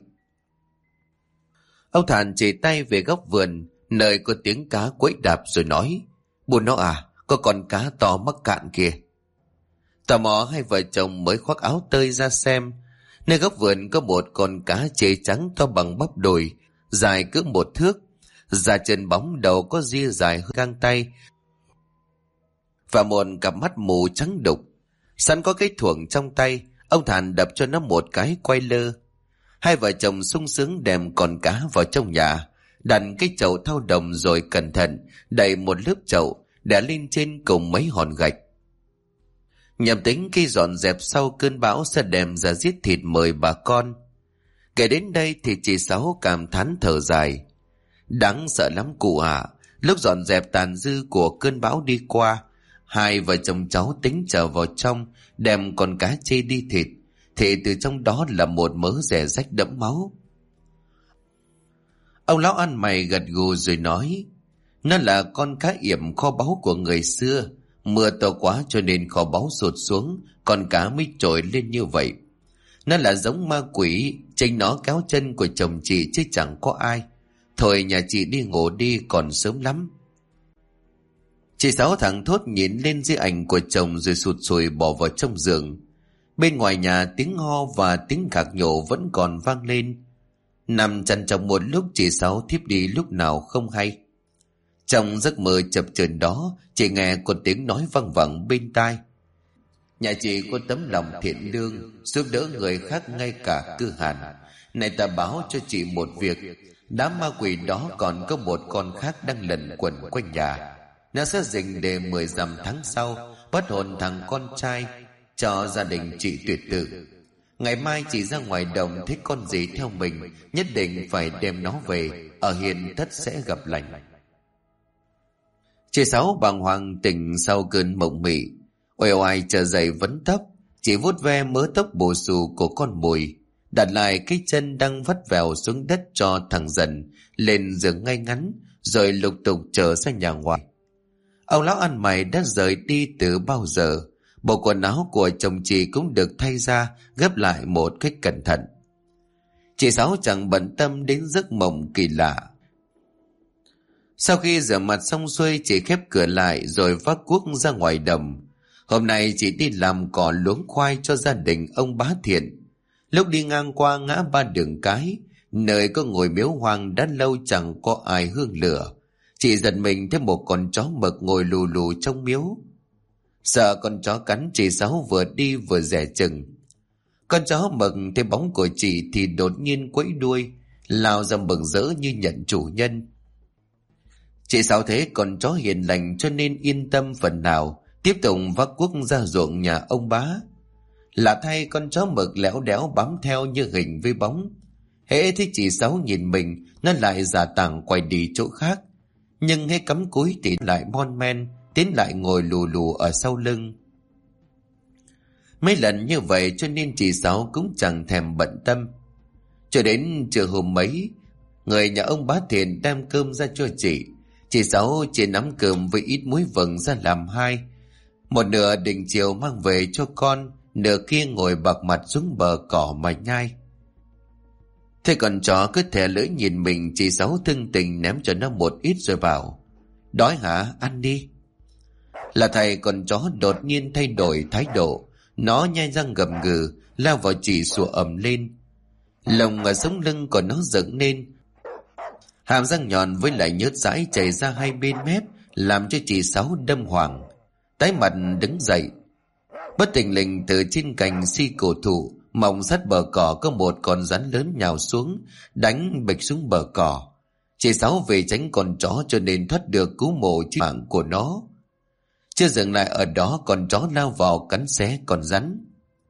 Ông Thản chỉ tay về góc vườn nơi có tiếng cá quẫy đạp rồi nói: "Buồn nó à, có con cá to mắc cạn kìa." Tò mò hai vợ chồng mới khoác áo tơi ra xem. Nơi góc vườn có một con cá chê trắng to bằng bắp đùi, dài cỡ 1 thước, da chân bóng, đầu có ria dài hơn gang tay và một cặp mắt mù trắng đục. Sẵn có cái thuồng trong tay, ông Thản đập cho nó một cái quay lơ. Hai vợ chồng sung sướng đem con cá vào trong nhà, đặt cái chậu thau đồng rồi cẩn thận đậy một lớp chậu để lên trên cùng mấy hòn gạch. Nhằm tính khi dọn dẹp sau cơn bão sẽ đem ra giết thịt mời bà con. Kể đến đây thì chị Sáu cảm thán thở dài: "Đáng sợ lắm cụ ạ." Lúc dọn dẹp tàn dư của cơn bão đi qua, hai vợ chồng cháu tính trở vào trong đem con cá chê đi thịt, thì từ trong đó là một mớ rẻ rách đẫm máu. Ông lão ăn mày gật gù rồi nói: "Nó là con cá yểm kho báu của người xưa. Mưa to quá cho nên kho báu sụt xuống, con cá mới trồi lên như vậy. Nó là giống ma quỷ, chính nó kéo chân của chồng chị chứ chẳng có ai. Thôi nhà chị đi ngủ đi, còn sớm lắm." Chị Sáu thẳng thốt nhìn lên di ảnh của chồng rồi sụt sùi bỏ vào trong giường. Bên ngoài nhà tiếng ho và tiếng khạc nhổ vẫn còn vang lên. Nằm chằn chọc một lúc, chị Sáu thiếp đi lúc nào không hay. Trong giấc mơ chập chờn đó, chị nghe có tiếng nói văng vẳng bên tai: "Nhà chị có tấm lòng thiện lương, giúp đỡ người khác ngay cả Tư Hàn. Này ta báo cho chị một việc, đám ma quỷ đó còn có một con khác đang lẩn quẩn quanh nhà. Nó sẽ dình để 10 dặm tháng sau bắt hồn thằng con trai cho gia đình chị tuyệt tự. Ngày mai chị ra ngoài đồng thấy con gì theo mình, nhất định phải đem nó về, ở hiền thất sẽ gặp lành." Chị Sáu bàng hoàng tỉnh sau cơn mộng mị, uể oải trở dậy vấn tóc, chỉ vuốt ve mớ tóc bù xù của con mồi, đặt lại cái chân đang vắt vẻo xuống đất cho thằng Dần lên giường ngay ngắn, rồi lục tục trở ra nhà ngoài. Ông lão ăn mày đã rời đi từ bao giờ. Bộ quần áo của chồng chị cũng được thay ra, gấp lại một cách cẩn thận. Chị Sáu chẳng bận tâm đến giấc mộng kỳ lạ. Sau khi rửa mặt xong xuôi, chị khép cửa lại rồi vác cuốc ra ngoài đồng. Hôm nay chị đi làm cỏ luống khoai cho gia đình ông Bá Thiện. Lúc đi ngang qua ngã ba đường cái, nơi có ngôi miếu hoang đã lâu chẳng có ai hương lửa, chị giật mình thấy một con chó mực ngồi lù lù trong miếu. Sợ con chó cắn, chị Sáu vừa đi vừa dè chừng. Con chó mực thấy bóng của chị thì đột nhiên quẫy đuôi, lao ra mừng rỡ như nhận chủ nhân. Chị Sáu thấy con chó hiền lành cho nên yên tâm phần nào, tiếp tục vác cuốc ra ruộng nhà ông Bá. Lạ thay, con chó mực lẻo đéo bám theo như hình với bóng. Hễ thấy chị Sáu nhìn mình, nó lại giả tảng quay đi chỗ khác. Nhưng hễ cắm cúi thì lại mon men tiến lại ngồi lù lù ở sau lưng. Mấy lần như vậy cho nên chị Sáu cũng chẳng thèm bận tâm. Cho đến trưa hôm mấy, người nhà ông Bá Thiện đem cơm ra cho chị Sáu chỉ nắm cơm với ít muối vừng ra làm hai. Một nửa định chiều mang về cho con, nửa kia ngồi bạc mặt xuống bờ cỏ mà nhai. Thế con chó cứ thè lưỡi nhìn mình, chị Sáu thân tình ném cho nó một ít rồi bảo: "Đói hả? Ăn đi." Là thầy con chó đột nhiên thay đổi thái độ, nó nhai răng gầm gừ lao vào chị sủa ầm lên. Lồng ở sống lưng của nó dựng lên, hàm răng nhọn với lại nhớt dãi chảy ra hai bên mép, làm cho chị Sáu đâm hoàng, tái mặt đứng dậy. Bất thình lình từ trên cành si cổ thụ mọc sát bờ cỏ có một con rắn lớn nhào xuống, đánh bịch xuống bờ cỏ. Chị Sáu vì tránh con chó cho nên thoát được cứu mộ chí mạng của nó. Chưa dừng lại ở đó, con chó lao vào cắn xé con rắn.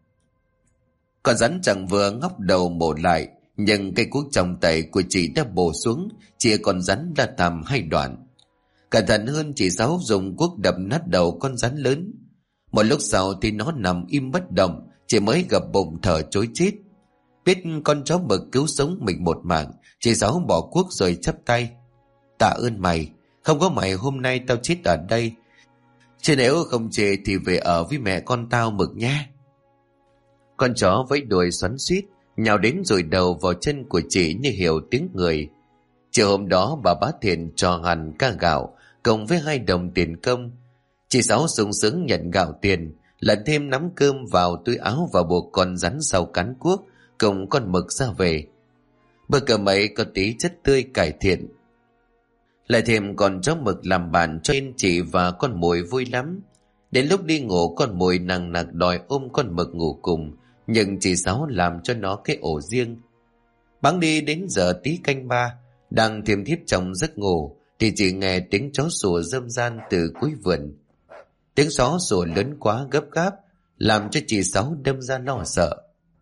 Con rắn chẳng vừa ngóc đầu mổ lại, nhưng cây cuốc trong tay của chị đã bổ xuống, chia con rắn ra làm hai đoạn. Cẩn thận hơn, chị Sáu dùng cuốc đập nát đầu con rắn lớn. Một lúc sau thì nó nằm im bất động, chỉ mới gập bụng thở trối chết. Biết con chó mực cứu sống mình một mạng, chị Sáu bỏ cuốc rồi chắp tay: "Tạ ơn mày, không có mày hôm nay tao chết ở đây. Chứ nếu không chê thì về ở với mẹ con tao Mực nha." Con chó với đuôi xoắn xuýt nhào đến rồi đầu vào chân của chị như hiểu tiếng người. Chiều hôm đó bà Bá Thiện cho hẳn ca gạo cộng với 2 đồng tiền công. Chị Sáu sung sướng nhận gạo tiền, lần thêm nắm cơm vào túi áo và buộc con rắn sau cán cuốc cùng con mực ra về. Bữa cơm ấy có tí chất tươi cải thiện, lại thêm con chó mực làm bạn cho nên chị và con mồi vui lắm. Đến lúc đi ngủ, con mồi nằng nặc đòi ôm con mực ngủ cùng, nhưng chị Sáu làm cho nó cái ổ riêng. Bẵng đi đến giờ tí canh 3, đang thiêm thiếp trong giấc ngủ thì chị nghe tiếng chó sủa râm ran từ cuối vườn. Tiếng chó sủa lớn quá gấp gáp, làm cho chị Sáu đâm ra lo sợ.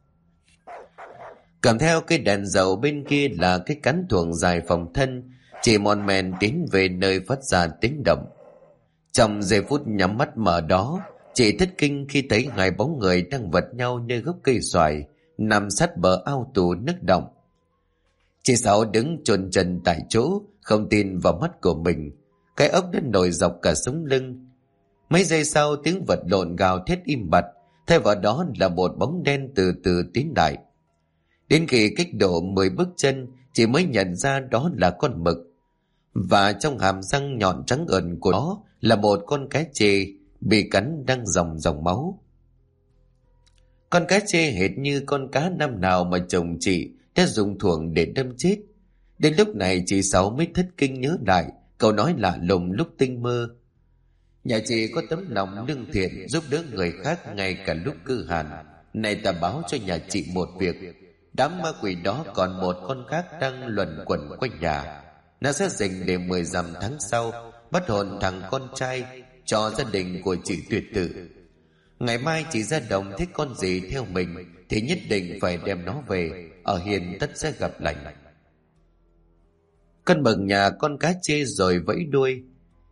Cầm theo cái đèn dầu bên kia là cái cán thuồng dài phòng thân, chị mòn men tiến về nơi phát ra tiếng động. Trong giây phút nhắm mắt mở đó, chị thất kinh khi thấy 2 bóng người đang vật nhau nơi gốc cây xoài nằm sát bờ ao tù nước động. Chị Sáu đứng chôn chân tại chỗ, không tin vào mắt của mình. Cái ốc đã nổi dọc cả sống lưng. Mấy giây sau, tiếng vật lộn gào thét im bặt, thay vào đó là một bóng đen từ từ tiến lại. Đến khi cách độ 10 bước chân, chị mới nhận ra đó là con mực, và trong hàm răng nhọn trắng ẩn của nó là một con cá chê bị cắn đang ròng ròng máu. Con cá chê hệt như con cá năm nào mà chồng chị đã dùng thuồng để đâm chết. Đến lúc này chị Sáu mới thất kinh nhớ lại câu nói lạ lùng lúc tinh mơ: "Nhà chị có tấm lòng lương thiện, giúp đỡ người khác ngay cả lúc cư hàn. Này ta báo cho nhà chị một việc, đám ma quỷ đó còn một con khác đang luẩn quẩn quanh nhà. Nó sẽ dành để 10 dặm tháng sau bắt hồn thằng con trai cho gia đình của chị tuyệt tử. Ngày mai chị ra đồng thích con gì theo mình thì nhất định phải đem nó về, ở hiền tất sẽ gặp lành." Con mực nhà con cá chê rồi vẫy đuôi.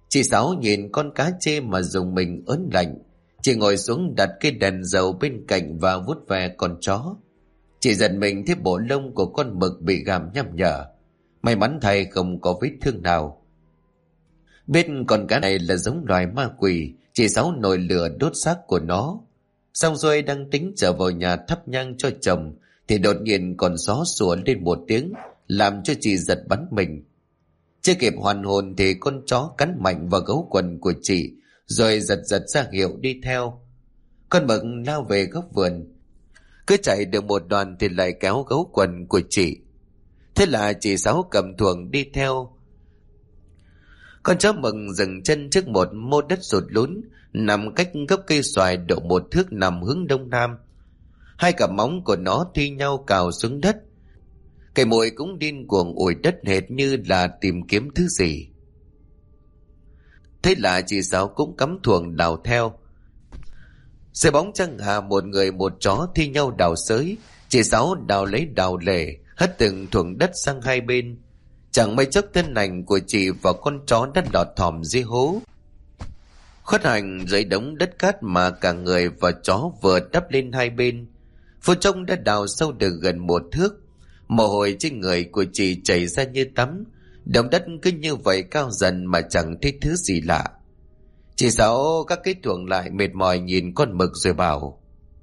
Chị Sáu nhìn con cá chê mà dùng mình ớn lạnh. Chị ngồi xuống đặt cái đèn dầu bên cạnh và vuốt ve con chó. Chị giật mình thấy bộ lông của con mực bị gặm nham nhở. May mắn thay không có vết thương nào. Biết con cá này là giống loài ma quỷ, chị Sáu nổi lửa đốt xác của nó. Xong rồi đang tính trở vào nhà thắp nhang cho chồng thì đột nhiên con gió sủa lên một tiếng, làm cho chị giật bắn mình. Chưa kịp hoàn hồn thì con chó cắn mạnh vào gấu quần của chị, rồi giật giật ra hiệu đi theo. Con mực lao về góc vườn, cứ chạy được một đoạn thì lại kéo gấu quần của chị. Thế là chị Sáu cầm thuồng đi theo. Con chó mực dừng chân trước một mô đất sụt lún, nằm cách gốc cây xoài độ 1 thước, nằm hướng đông nam. Hai cặp móng của nó thi nhau cào xuống đất. Cái mồi cũng điên cuồng ủi đất hệt như là tìm kiếm thứ gì. Thế là chị Sáu cũng cắm thuồng đào theo. Dưới bóng trăng hà, một người một chó thi nhau đào xới. Chị Sáu đào lấy đào lề, hất từng thuồng đất sang hai bên. Chẳng mấy chốc thân ảnh của chị và con chó đã lọt thỏm dưới hố. Khuất hành dưới đống đất cát mà cả người và chó vừa đắp lên hai bên. Phút chốc đã đào sâu được gần 1 thước. Mồ hôi trên người của chị chảy ra như tắm. Đống đất cứ như vậy cao dần mà chẳng thấy thứ gì lạ. Chị Sáu các cái thuồng lại mệt mỏi nhìn con mực rồi bảo: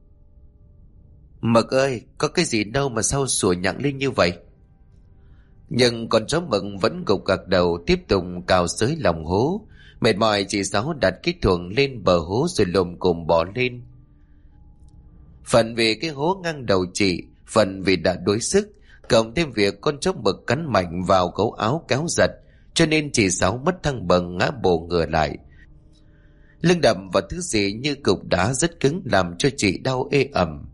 Mực ơi, có cái gì đâu mà sao sủa nhặng lên như vậy? Nhưng con chó mực vẫn gục gặc đầu tiếp tục cào xới lòng hố. Mệt mỏi chị Sáu đặt cái thuồng lên bờ hố rồi lồm cồm bỏ lên. Phần vì cái hố ngang đầu chị, phần vì đã đuối sức, cộng thêm việc con chó mực cắn mạnh vào gấu áo kéo giật, cho nên chị Sáu mất thăng bằng ngã bổ ngửa lại. Lưng đập vào thứ gì như cục đá rất cứng làm cho chị đau ê ẩm.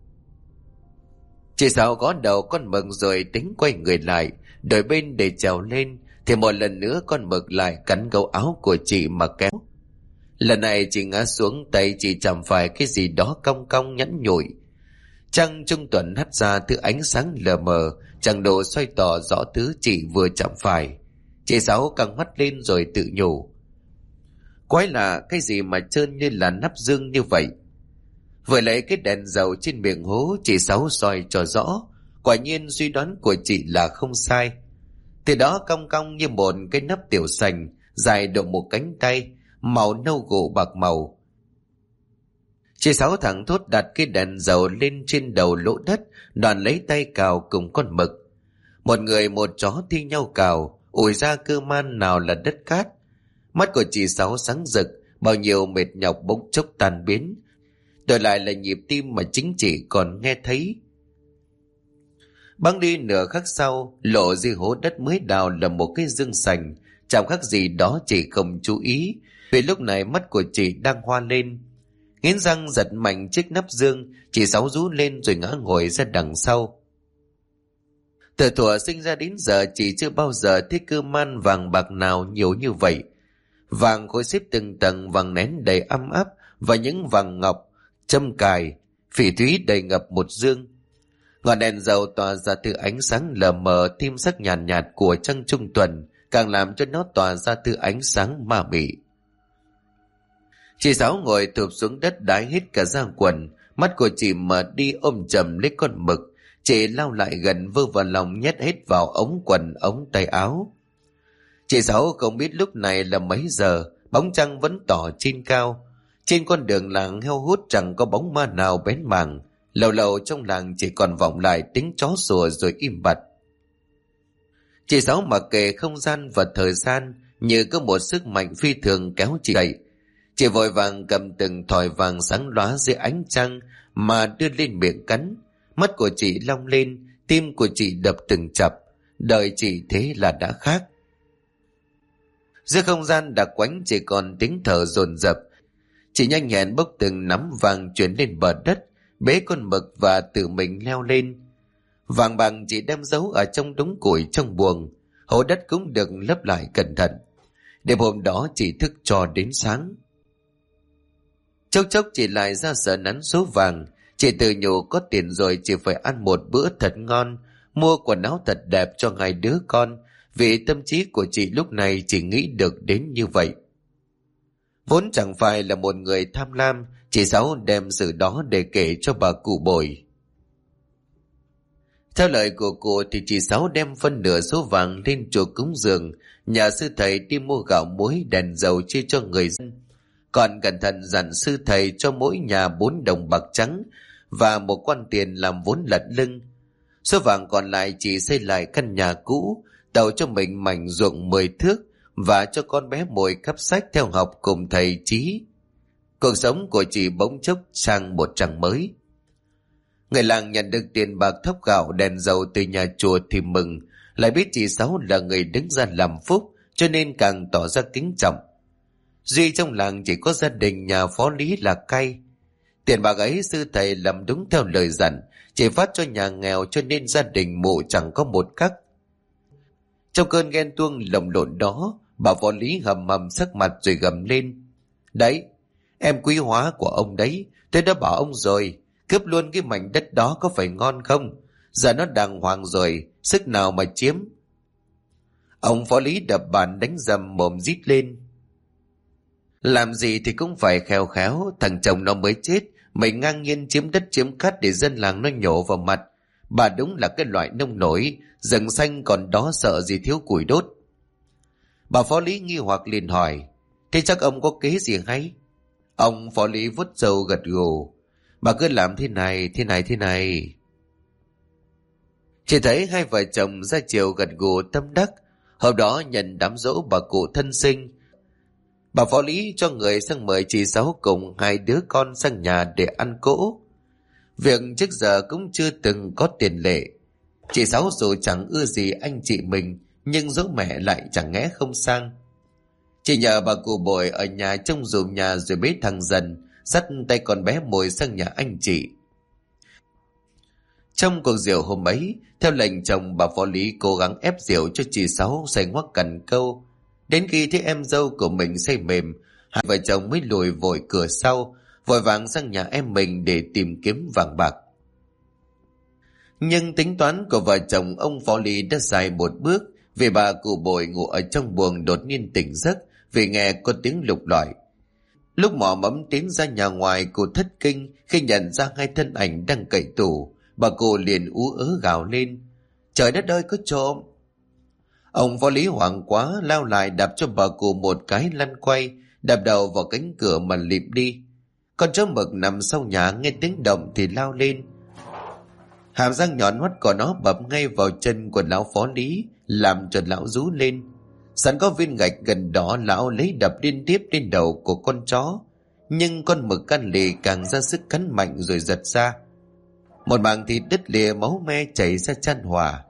Chị Sáu gõ đầu con mực rồi tính quay người lại, đổi bên để trèo lên, thì một lần nữa con mực lại cắn gấu áo của chị mà kéo. Lần này chị ngã xuống, tay chị chạm phải cái gì đó cong cong nhẵn nhụi. Trăng trung tuần hắt ra thứ ánh sáng lờ mờ, chẳng độ xoay tỏ rõ thứ chị vừa chạm phải. Chị Sáu căng mắt lên rồi tự nhủ: Quái lạ, cái gì mà trơn như là nắp dương như vậy? Vừa lấy cái đèn dầu trên miệng hố, chị Sáu soi cho rõ. Quả nhiên suy đoán của chị là không sai. Từ đó cong cong như một cái nắp tiểu sành, dài độ 1 cánh tay, màu nâu gỗ bạc màu. Chị Sáu thẳng thốt đặt cái đèn dầu lên trên đầu lỗ đất, đoàn lấy tay cào cùng con mực. Một người một chó thi nhau cào, ủi ra cơ man nào là đất cát. Mắt của chị Sáu sáng rực, bao nhiêu mệt nhọc bỗng chốc tan biến. Đổi lại là nhịp tim mà chính chị còn nghe thấy. Băng đi nửa khắc sau, lộ dưới hố đất mới đào là một cái dương sành, chẳng khác gì đó chị không chú ý, vì lúc này mắt của chị đang hoa lên. Nghiến răng giật mạnh chiếc nắp dương, chị Sáu rú lên rồi ngã ngồi ra đằng sau. Từ thuở sinh ra đến giờ chị chưa bao giờ thấy cơ man vàng bạc nào nhiều như vậy. Vàng khối xếp từng tầng, vàng nén đầy ăm áp và những vàng ngọc, châm cài, phỉ thúy đầy ngập một dương. Ngọn đèn dầu tỏa ra từ ánh sáng lờ mờ thêm sắc nhàn nhạt của trăng trung tuần, càng làm cho nó tỏa ra từ ánh sáng ma mị. Chị Sáu ngồi thụp xuống đất đái hết cả da quần, mắt của chị mở đi ôm chầm lấy con mực. Chị lao lại gần vơ vào lòng nhét hết vào ống quần ống tay áo. Chị Sáu không biết lúc này là mấy giờ, bóng trăng vẫn tỏ trên cao. Trên con đường làng heo hút chẳng có bóng ma nào bén mảng. Lâu lâu trong làng chỉ còn vọng lại tiếng chó sủa rồi im bặt. Chị Sáu mặc kệ không gian và thời gian, như có một sức mạnh phi thường kéo chị dậy. Chị vội vàng cầm từng thỏi vàng sáng lóa dưới ánh trăng mà đưa lên miệng cắn. Mắt của chị long lên, tim của chị đập từng chập. Đời chị thế là đã khác. Giữa không gian đặc quánh chỉ còn tiếng thở dồn dập. Chị nhanh nhẹn bốc từng nắm vàng chuyển lên bờ đất, bế con mực và tự mình leo lên. Vàng bằng chị đem giấu ở trong đống củi trong buồng. Hố đất cũng được lấp lại cẩn thận. Đêm hôm đó chị thức cho đến sáng. Chốc chốc chị lại ra sở nắn số vàng. Chị tự nhủ có tiền rồi chị phải ăn một bữa thật ngon, mua quần áo thật đẹp cho 2 đứa con, vì tâm trí của chị lúc này chỉ nghĩ được đến như vậy. Vốn chẳng phải là một người tham lam, chị Sáu đem sự đó để kể cho bà cụ Bồi. Theo lời của cụ thì chị Sáu đem phân nửa số vàng lên chùa cúng dường, nhà sư thầy đi mua gạo muối đèn dầu chia cho người dân. Còn cẩn thận dặn sư thầy cho mỗi nhà 4 đồng bạc trắng và một quan tiền làm vốn lật lưng. Số vàng còn lại chị xây lại căn nhà cũ, tậu cho mình mảnh ruộng 10 thước và cho con bé Mồi cắp sách theo học cùng thầy Chí. Cuộc sống của chị bỗng chốc sang một trang mới. Người làng nhận được tiền bạc thóc gạo đèn dầu từ nhà chùa thì mừng, lại biết chị Sáu là người đứng ra làm phúc cho nên càng tỏ ra kính trọng. Duy trong làng chỉ có gia đình nhà phó lý là cay. Tiền bạc ấy sư thầy làm đúng theo lời dặn, chỉ phát cho nhà nghèo cho nên gia đình mụ chẳng có một cắc. Trong cơn ghen tuông lồng lộn đó, bà phó lý hầm hầm sắc mặt rồi gầm lên: Đấy, em quý hóa của ông đấy, tôi đã bảo ông rồi, cướp luôn cái mảnh đất đó có phải ngon không? Giờ nó đàng hoàng rồi, sức nào mà chiếm. Ông phó lý đập bàn đánh dầm mồm rít lên: Làm gì thì cũng phải khéo khéo, thằng chồng nó mới chết, mày ngang nhiên chiếm đất chiếm cát để dân làng nó nhổ vào mặt. Bà đúng là cái loại nông nổi, rừng xanh còn đó sợ gì thiếu củi đốt. Bà phó lý nghi hoặc liền hỏi: Thế chắc ông có kế gì hay? Ông phó lý vuốt râu gật gù: Bà cứ làm thế này. Chỉ thấy hai vợ chồng ra chiều gật gù tâm đắc. Hôm đó nhận đám dỗ bà cụ thân sinh, bà phó lý cho người sang mời chị Sáu cùng 2 đứa con sang nhà để ăn cỗ. Việc trước giờ cũng chưa từng có tiền lệ. Chị Sáu dù chẳng ưa gì anh chị mình, nhưng dỗ mẹ lại chẳng nghe không sang. Chị nhờ bà cụ Bồi ở nhà trông dùm nhà rồi bế thằng Dần dắt tay con bé Mồi sang nhà anh chị. Trong cuộc rượu hôm ấy, theo lệnh chồng, bà phó lý cố gắng ép rượu cho chị Sáu say ngoắc cần câu. Đến khi thấy em dâu của mình say mềm, hai vợ chồng mới lùi vội cửa sau, vội vàng sang nhà em mình để tìm kiếm vàng bạc. Nhưng tính toán của vợ chồng ông phó lý đã sai một bước, vì bà cụ Bồi ngủ ở trong buồng đột nhiên tỉnh giấc vì nghe có tiếng lục lọi. Lúc mò mẫm tiến ra nhà ngoài, cô thất kinh khi nhận ra 2 thân ảnh đang cậy tủ. Bà cụ liền ú ớ gào lên: Trời đất ơi, có trộm! Ông phó lý hoảng quá lao lại đạp cho bà cụ một cái lăn quay, đạp đầu vào cánh cửa mà lịm đi. Con chó mực nằm sau nhà nghe tiếng động thì lao lên. Hàm răng nhọn hoắt của nó bập ngay vào chân của lão phó lý, làm cho lão rú lên. Sẵn có viên gạch gần đó, lão lấy đập liên tiếp lên đầu của con chó, nhưng con mực can lì càng ra sức cắn mạnh rồi giật ra. Một mảng thịt đứt lìa, máu me chảy ra chan hòa.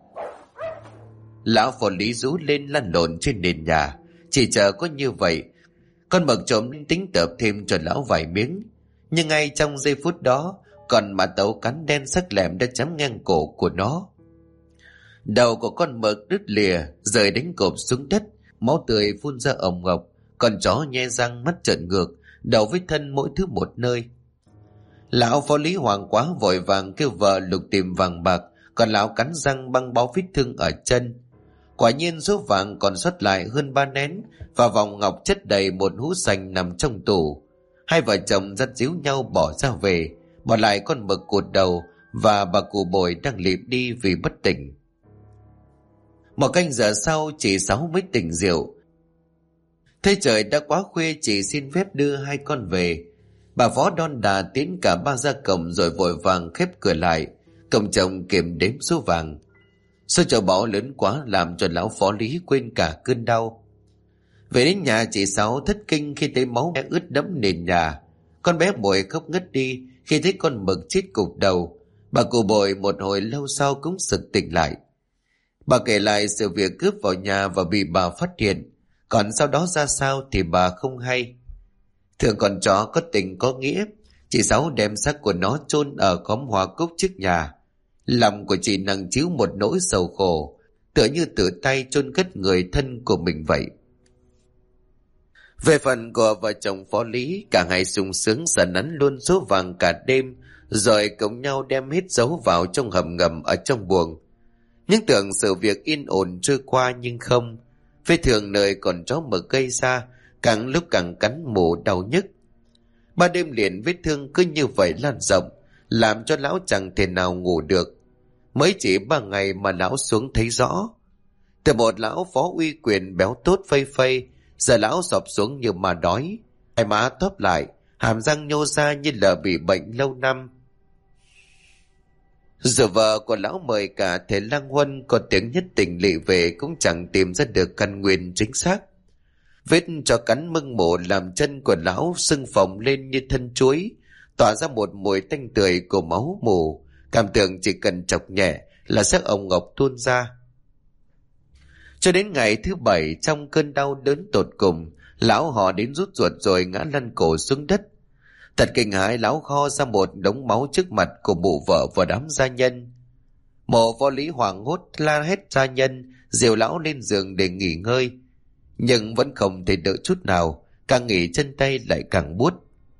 Lão phó lý rú lên lăn lộn trên nền nhà. Chỉ chờ có như vậy, con mực trộm tính tập thêm cho lão vài miếng. Nhưng ngay trong giây phút đó, con mã tấu cắn đen sắc lẹm đã chém ngang cổ của nó. Đầu của con mực đứt lìa, rơi đánh cộp xuống đất, máu tươi phun ra ồng ộc. Con chó nhe răng, mắt trợn ngược, đầu với thân mỗi thứ một nơi. Lão phó lý hoảng quá vội vàng kêu vợ lục tìm vàng bạc, còn lão cắn răng băng bó vết thương ở chân. Quả nhiên số vàng còn sót lại hơn 3 nén và vòng ngọc chất đầy một hũ sành nằm trong tủ. Hai vợ chồng dắt díu nhau bỏ ra về, bỏ lại con mực cụt đầu và bà cụ Bồi đang lịm đi vì bất tỉnh. 1 canh giờ sau, chị Sáu mới tỉnh rượu. Thế trời đã quá khuya, chị xin phép đưa 2 con về. Bà phó đon đà tiến cả 3 ra cổng rồi vội vàng khép cửa lại. Cổng chồng kiểm đếm số vàng. Số châu báu lớn quá làm cho lão phó lý quên cả cơn đau. Về đến nhà, chị Sáu thất kinh khi thấy máu me ướt đẫm nền nhà. Con bé Bồi khóc ngất đi khi thấy con mực chết cục đầu. Bà cụ Bồi một hồi lâu sau cũng sực tỉnh lại. Bà kể lại sự việc cướp vào nhà và bị bà phát hiện. Còn sau đó ra sao thì bà không hay. Thường con chó có tình có nghĩa, chị Sáu đem xác của nó chôn ở khóm hoa cúc trước nhà. Lòng của chị nặng trĩu một nỗi sầu khổ, tựa như tự tay chôn cất người thân của mình vậy. Về phần của vợ chồng phó lý, cả hai sung sướng sờ nắn luôn số vàng cả đêm, rồi cùng nhau đem hết giấu vào trong hầm ngầm ở trong buồng. Những tưởng sự việc yên ổn trôi qua nhưng không. Vết thương nơi con chó mực gây ra càng lúc càng cắn mù đau nhức. 3 đêm liền vết thương cứ như vậy lan rộng, làm cho lão chẳng thể nào ngủ được. Mới chỉ 3 ngày mà lão xuống thấy rõ. Từ một lão phó uy quyền béo tốt phây phây, giờ lão sọp xuống như mà đói. Hai má tóp lại, hàm răng nhô ra như là bị bệnh lâu năm. Giờ vợ của lão mời cả thể lang huân có tiếng nhất tình lỵ về cũng chẳng tìm ra được căn nguyên chính xác. Vết cho cắn mưng mổ làm chân của lão sưng phồng lên như thân chuối, tỏa ra một mùi tanh tưởi của máu mù, cảm tưởng chỉ cần chọc nhẹ là xác ông ngọc tuôn ra. Cho đến ngày thứ 7, trong cơn đau đớn tột cùng, lão họ đến rút ruột rồi ngã lăn cổ xuống đất. Thật kinh hãi, lão kho ra một đống máu trước mặt của mụ vợ và đám gia nhân. Mộ Phó Lý hoảng hốt la hét gia nhân dìu lão lên giường để nghỉ ngơi, nhưng vẫn không thể đỡ chút nào, càng nghỉ chân tay lại càng buốt.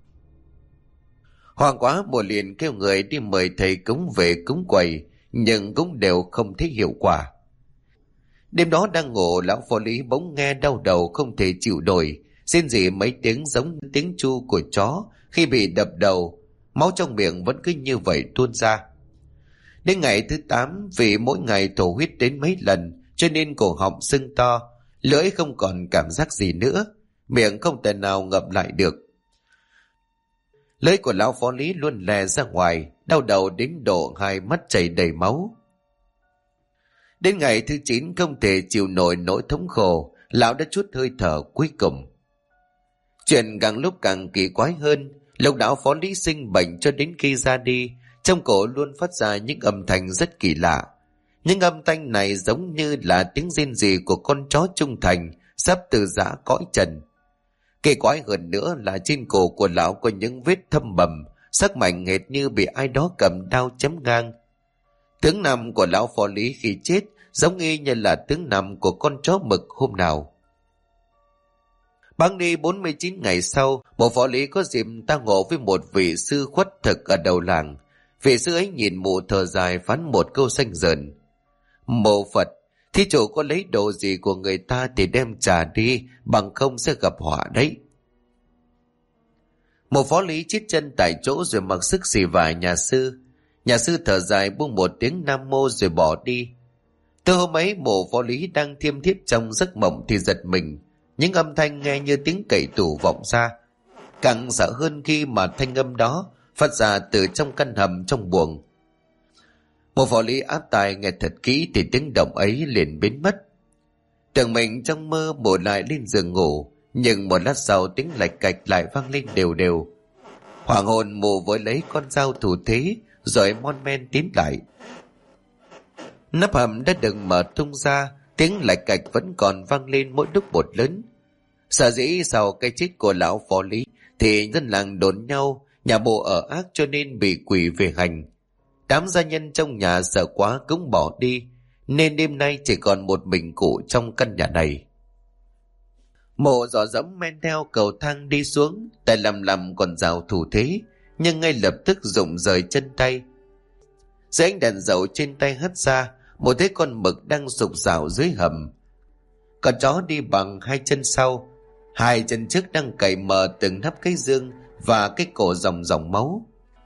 Hoang quá, mùa liền kêu người đi mời thầy cúng về cúng quầy, nhưng cũng đều không thấy hiệu quả. Đêm đó đang ngủ, lão Phó Lý bỗng nghe đau đầu không thể chịu nổi, rên rỉ mấy tiếng giống tiếng chu của chó khi bị đập đầu, máu trong miệng vẫn cứ như vậy tuôn ra. Đến ngày thứ 8, vì mỗi ngày thổ huyết đến mấy lần cho nên cổ họng sưng to, lưỡi không còn cảm giác gì nữa, miệng không thể nào ngậm lại được. Lưỡi của lão Phó Lý luôn lè ra ngoài, đau đầu đến độ hai mắt chảy đầy máu. Đến ngày thứ 9 không thể chịu nổi nỗi thống khổ, lão đã trút hơi thở cuối cùng. Chuyện càng lúc càng kỳ quái hơn, lúc lão Phó Lý sinh bệnh cho đến khi ra đi, trong cổ luôn phát ra những âm thanh rất kỳ lạ. Những âm thanh này giống như là tiếng rên rỉ của con chó trung thành sắp từ giã cõi trần. Kỳ quái hơn nữa là trên cổ của lão có những vết thâm bầm, sắc mảnh hệt như bị ai đó cầm đao chém ngang. Tướng nằm của lão Phó Lý khi chết giống y như là tướng nằm của con chó mực hôm nào. Băng đi 49 ngày sau, Mộ Phó Lý có dịp tang ngộ với một vị sư khuất thực ở đầu làng. Vị sư ấy nhìn mụ thở dài phán một câu xanh dờn: "Mộ Phật, thí chủ có lấy đồ gì của người ta thì đem trả đi, bằng không sẽ gặp họa đấy." Mộ Phó Lý chít chân tại chỗ rồi mặc sức xì vải nhà sư. Nhà sư thở dài buông một tiếng nam mô rồi bỏ đi. Từ hôm ấy, Mộ Phó Lý đang thiêm thiếp trong giấc mộng thì giật mình, những âm thanh nghe như tiếng cậy tủ vọng ra. Càng sợ hơn khi mà thanh âm đó phát ra từ trong căn hầm trong buồng. Mộ Phó Lý áp tai nghe thật kỹ thì tiếng động ấy liền biến mất. Tưởng mình trong mơ mộ lại lên giường ngủ, nhưng một lát sau tiếng lạch cạch lại vang lên đều đều. Hoàng hồn mộ với lấy con dao thủ thế rồi mon men tiến lại. Nắp hầm đã được mở tung ra, tiếng lạch cạch vẫn còn vang lên mỗi lúc một lớn. Sở dĩ sau cái chết của lão Phó Lý thì dân làng đồn nhau nhà mộ ở ác cho nên bị quỷ về hành. Đám gia nhân trong nhà sợ quá cũng bỏ đi, nên đêm nay chỉ còn một mình cụ trong căn nhà này. Mộ dò dẫm men theo cầu thang đi xuống, tay lầm còn rào thủ thế, nhưng ngay lập tức rụng rời chân tay. Dưới ánh đèn dầu trên tay hất ra, một thấy con mực đang sục sạo dưới hầm. Con chó đi bằng hai chân sau, hai chân trước đang cày mờ từng nắp cái dương và cái cổ dòng dòng máu.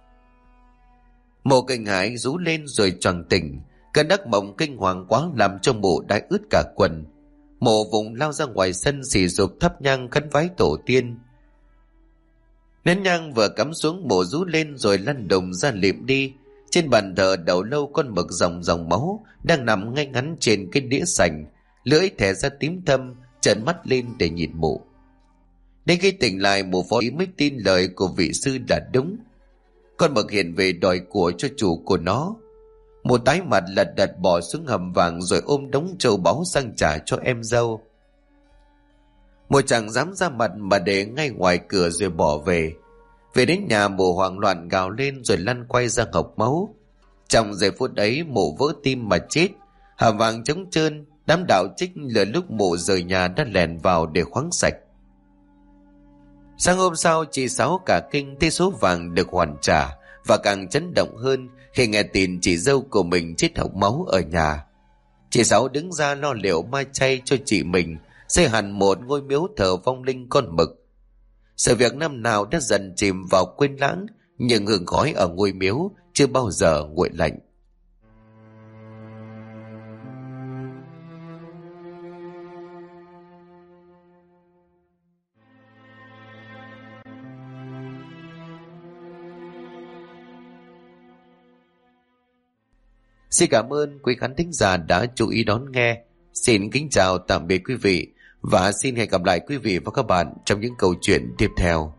Mộ kinh hãi rú lên rồi choàng tỉnh. Cơn ác mộng kinh hoàng quá làm cho mộ đã ướt cả quần. Mộ vùng lao ra ngoài sân xì rụp thắp nhang khấn vái tổ tiên. Nén nhang vừa cắm xuống, mộ rú lên rồi lăn đùng ra liệm đi. Trên bàn thờ đầu lâu con mực dòng dòng máu đang nằm ngay ngắn trên cái đĩa sành, lưỡi thè ra tím thâm, trợn mắt lên để nhìn mộ. Đến khi tỉnh lại, Mộ Phó Lý mới tin lời của vị sư là đúng. Con mực hiện về đòi của cho chủ của nó. Một tái mặt lật đật bỏ xuống hầm vàng rồi ôm đống châu báu sang trả cho em dâu. Mộ chẳng dám ra mặt mà để ngay ngoài cửa rồi bỏ về. Về đến nhà, Mộ hoảng loạn gào lên rồi lăn quay ra ngọc máu. Trong giây phút ấy, Mộ vỡ tim mà chết. Hầm vàng trống trơn, đám đạo trích lừa lúc Mộ rời nhà đã lèn vào để khoáng sạch. Sáng hôm sau, chị Sáu cả kinh thấy số vàng được hoàn trả và càng chấn động hơn khi nghe tin chị dâu của mình chết hộc máu ở nhà. Chị Sáu đứng ra lo liệu ma chay cho chị mình xây hẳn một ngôi miếu thờ vong linh con mực. Sự việc năm nào đã dần chìm vào quên lãng, nhưng hương khói ở ngôi miếu chưa bao giờ nguội lạnh. Xin cảm ơn quý khán thính giả đã chú ý đón nghe. Xin kính chào tạm biệt quý vị và xin hẹn gặp lại quý vị và các bạn trong những câu chuyện tiếp theo.